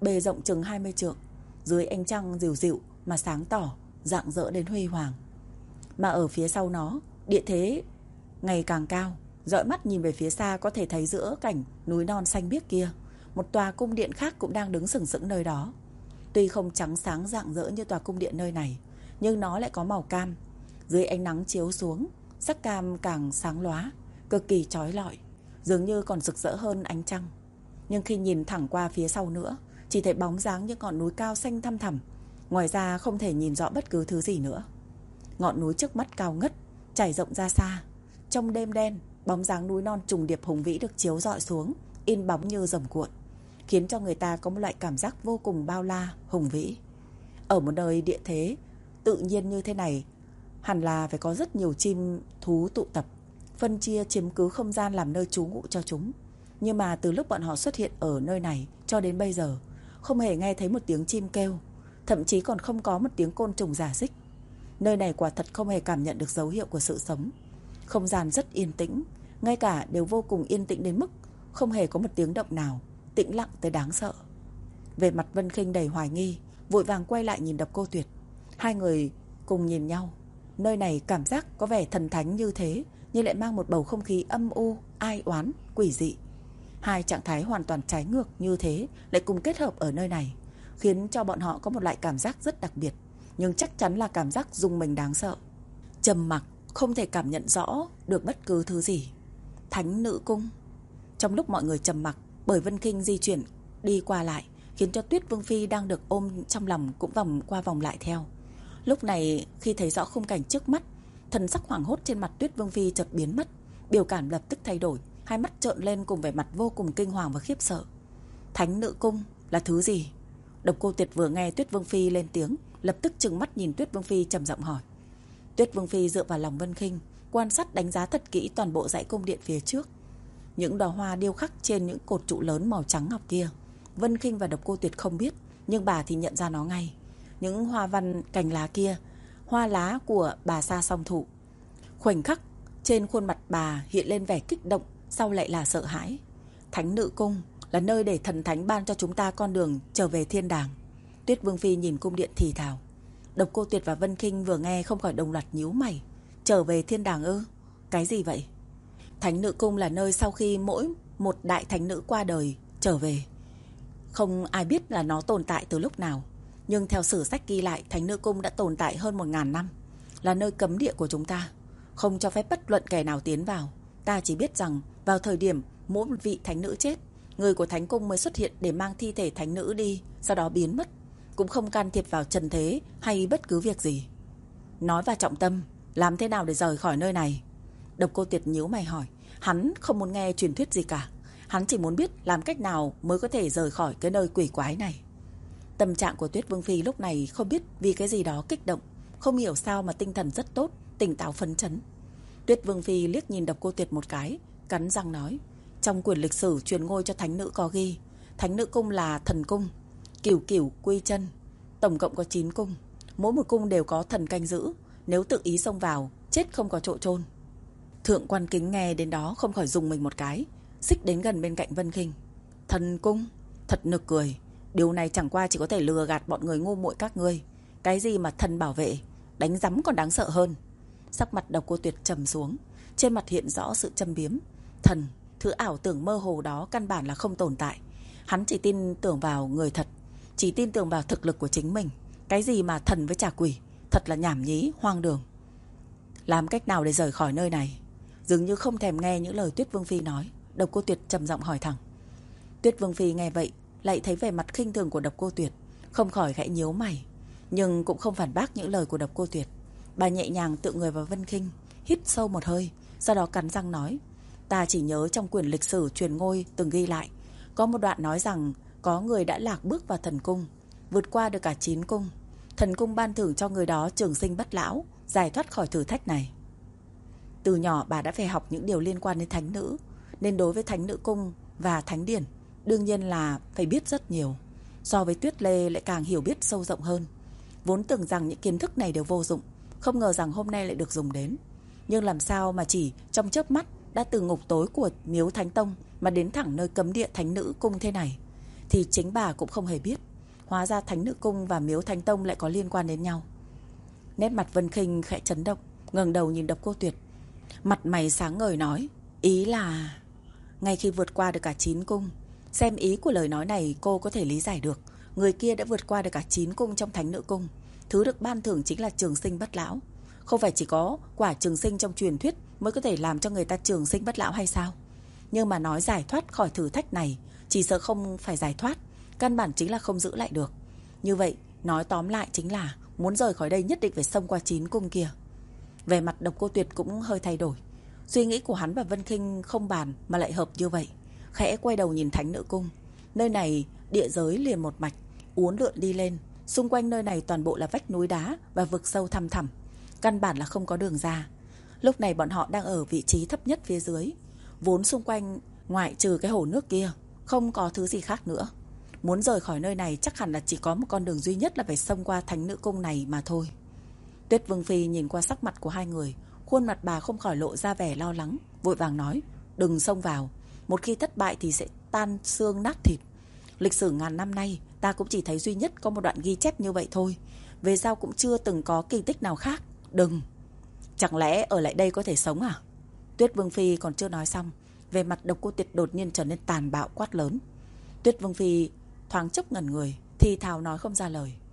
bề rộng chừng hai mươi trượng, dưới ánh trăng dịu dịu mà sáng tỏ, rạng rỡ đến huy hoàng. Mà ở phía sau nó, địa thế ngày càng cao, dõi mắt nhìn về phía xa có thể thấy giữa cảnh núi non xanh biếc kia, một tòa cung điện khác cũng đang đứng sừng sững nơi đó. Tuy không trắng sáng rạng rỡ như tòa cung điện nơi này, nhưng nó lại có màu cam. Dưới ánh nắng chiếu xuống, sắc cam càng sáng lóa, cực kỳ chói lọi, dường như còn rực rỡ hơn ánh trăng. Nhưng khi nhìn thẳng qua phía sau nữa, chỉ thấy bóng dáng những ngọn núi cao xanh thăm thẳm, ngoài ra không thể nhìn rõ bất cứ thứ gì nữa. Ngọn núi trước mắt cao ngất, trải rộng ra xa. Trong đêm đen, bóng dáng núi non trùng điệp hùng vĩ được chiếu rọi xuống, in bóng như rầm cuộn, khiến cho người ta có một loại cảm giác vô cùng bao la, hùng vĩ. Ở một nơi địa thế tự nhiên như thế này, hẳn là phải có rất nhiều chim thú tụ tập, phân chia chiếm cứ không gian làm nơi trú ngụ cho chúng. Nhưng mà từ lúc bọn họ xuất hiện ở nơi này cho đến bây giờ, không hề nghe thấy một tiếng chim kêu, thậm chí còn không có một tiếng côn trùng rả rích. Nơi này quả thật không hề cảm nhận được dấu hiệu của sự sống. Không gian rất yên tĩnh, ngay cả đều vô cùng yên tĩnh đến mức không hề có một tiếng động nào, tĩnh lặng tới đáng sợ. Về mặt Vân Khinh đầy hoài nghi, vội vàng quay lại nhìn Độc Cô Tuyệt. Hai người cùng nhìn nhau. Nơi này cảm giác có vẻ thần thánh như thế, nhưng lại mang một bầu không khí âm u, ai oán, quỷ dị. Hai trạng thái hoàn toàn trái ngược như thế lại cùng kết hợp ở nơi này, khiến cho bọn họ có một loại cảm giác rất đặc biệt, nhưng chắc chắn là cảm giác rùng mình đáng sợ. Trầm mặc, không thể cảm nhận rõ được bất cứ thứ gì. Thánh Nữ Cung. Trong lúc mọi người trầm mặc, bởi Vân Khinh di chuyển đi qua lại, khiến cho Tuyết Vương Phi đang được ôm trong lòng cũng vòng qua vòng lại theo. Lúc này khi thấy rõ khung cảnh trước mắt, thần sắc hoảng hốt trên mặt Tuyết Vương Phi chợt biến mất, biểu cảm lập tức thay đổi, hai mắt trợn lên cùng vẻ mặt vô cùng kinh hoàng và khiếp sợ. Thánh Nữ Cung là thứ gì? Độc Cô Tuyệt vừa nghe Tuyết Vương Phi lên tiếng, lập tức trừng mắt nhìn Tuyết Vương Phi trầm giọng hỏi. Tuyết Vương Phi dựa vào lòng Vân Khinh, quan sát đánh giá thật kỹ toàn bộ dãy cung điện phía trước. Những đóa hoa điêu khắc trên những cột trụ lớn màu trắng ngọc kia, Vân Khinh và Độc Cô Tuyệt không biết, nhưng bà thì nhận ra nó ngay. Những hoa văn cành lá kia, hoa lá của bà Sa Song Thụ. Khoảnh khắc trên khuôn mặt bà hiện lên vẻ kích động, sau lại là sợ hãi. Thánh Nữ Cung là nơi để thần thánh ban cho chúng ta con đường trở về thiên đàng. Tuyết Vương Phi nhìn cung điện thì thào. Độc Cô Tuyệt và Vân Khinh vừa nghe không khỏi đồng loạt nhíu mày. Trở về thiên đàng ư? Cái gì vậy? Thánh Nữ Cung là nơi sau khi mỗi một đại thánh nữ qua đời trở về. Không ai biết là nó tồn tại từ lúc nào, nhưng theo sử sách ghi lại, Thánh Nữ Cung đã tồn tại hơn một ngàn năm, là nơi cấm địa của chúng ta, không cho phép bất luận kẻ nào tiến vào. Ta chỉ biết rằng vào thời điểm mỗi một vị thánh nữ chết, người của Thánh Cung mới xuất hiện để mang thi thể thánh nữ đi, sau đó biến mất, cũng không can thiệp vào trần thế hay bất cứ việc gì. Nói vào trọng tâm, làm thế nào để rời khỏi nơi này? Độc Cô Tuyệt nhíu mày hỏi. Hắn không muốn nghe truyền thuyết gì cả, hắn chỉ muốn biết làm cách nào mới có thể rời khỏi cái nơi quỷ quái này. Tâm trạng của Tuyết Vương Phi lúc này không biết vì cái gì đó kích động, không hiểu sao mà tinh thần rất tốt, tỉnh táo phấn chấn. Tuyết Vương Phi liếc nhìn Độc Cô Tuyệt một cái, cắn răng nói. Trong quyển lịch sử truyền ngôi cho thánh nữ có ghi, Thánh Nữ Cung là thần cung, cửu cửu quy chân, tổng cộng có chín cung, mỗi một cung đều có thần canh giữ, nếu tự ý xông vào, chết không có chỗ chôn. Thượng Quan Kính nghe đến đó không khỏi dùng mình một cái, xích đến gần bên cạnh Vân Khinh. Thần cung, thật nực cười, điều này chẳng qua chỉ có thể lừa gạt bọn người ngu muội các ngươi. Cái gì mà thần bảo vệ, đánh rắm còn đáng sợ hơn. Sắc mặt Độc Cô Tuyệt trầm xuống, trên mặt hiện rõ sự châm biếm. Thần, thứ ảo tưởng mơ hồ đó căn bản là không tồn tại. Hắn chỉ tin tưởng vào người thật, chỉ tin tưởng vào thực lực của chính mình. Cái gì mà thần với trà quỷ, thật là nhảm nhí, hoang đường. Làm cách nào để rời khỏi nơi này? Dường như không thèm nghe những lời Tuyết Vương Phi nói, Độc Cô Tuyệt trầm giọng hỏi thẳng. Tuyết Vương Phi nghe vậy, lại thấy vẻ mặt khinh thường của Độc Cô Tuyệt, không khỏi gãy nhíu mày, nhưng cũng không phản bác những lời của Độc Cô Tuyệt. Bà nhẹ nhàng tựa người vào Vân Khinh, hít sâu một hơi, sau đó cắn răng nói. Ta chỉ nhớ trong quyển lịch sử truyền ngôi từng ghi lại, có một đoạn nói rằng có người đã lạc bước vào thần cung, vượt qua được cả chín cung. Thần cung ban thưởng cho người đó trường sinh bất lão, giải thoát khỏi thử thách này. Từ nhỏ bà đã phải học những điều liên quan đến thánh nữ, nên đối với Thánh Nữ Cung và Thánh Điển đương nhiên là phải biết rất nhiều. So với Tuyết Lê lại càng hiểu biết sâu rộng hơn. Vốn tưởng rằng những kiến thức này đều vô dụng, không ngờ rằng hôm nay lại được dùng đến. Nhưng làm sao mà chỉ trong chớp mắt đã từ ngục tối của Miếu Thánh Tông mà đến thẳng nơi cấm địa Thánh Nữ Cung thế này. thì chính bà cũng không hề biết. Hóa ra Thánh Nữ Cung và Miếu Thánh Tông lại có liên quan đến nhau. Nét mặt Vân Khinh khẽ chấn động, ngẩng đầu nhìn Độc Cô Tuyệt. Mặt mày sáng ngời nói, ý là... Ngay khi vượt qua được cả chín cung, xem ý của lời nói này cô có thể lý giải được. Người kia đã vượt qua được cả chín cung trong Thánh Nữ Cung. Thứ được ban thưởng chính là trường sinh bất lão. Không phải chỉ có quả trường sinh trong truyền thuyết mới có thể làm cho người ta trường sinh bất lão hay sao? Nhưng mà nói giải thoát khỏi thử thách này, chỉ sợ không phải giải thoát, căn bản chính là không giữ lại được. Như vậy, nói tóm lại chính là muốn rời khỏi đây nhất định phải xông qua chín cung kia. Về mặt Độc Cô Tuyệt cũng hơi thay đổi. Suy nghĩ của hắn và Vân Khinh không bàn mà lại hợp như vậy. Khẽ quay đầu nhìn Thánh Nữ Cung. Nơi này địa giới liền một mạch, uốn lượn đi lên. Xung quanh nơi này toàn bộ là vách núi đá và vực sâu thăm thẳm, căn bản là không có đường ra. Lúc này bọn họ đang ở vị trí thấp nhất phía dưới. Vốn xung quanh ngoại trừ cái hồ nước kia không có thứ gì khác nữa. Muốn rời khỏi nơi này chắc hẳn là chỉ có một con đường duy nhất là phải xông qua Thánh Nữ Cung này mà thôi. Tuyết Vương Phi nhìn qua sắc mặt của hai người, khuôn mặt bà không khỏi lộ ra vẻ lo lắng, vội vàng nói, đừng xông vào, một khi thất bại thì sẽ tan xương nát thịt. Lịch sử ngàn năm nay ta cũng chỉ thấy duy nhất có một đoạn ghi chép như vậy thôi, về sau cũng chưa từng có kỳ tích nào khác. Đừng. Chẳng lẽ ở lại đây có thể sống à? Tuyết Vương Phi còn chưa nói xong, về mặt Độc Cô Tuyệt đột nhiên trở nên tàn bạo quát lớn. Tuyết Vương Phi thoáng chốc ngẩn người, thì thào nói không ra lời.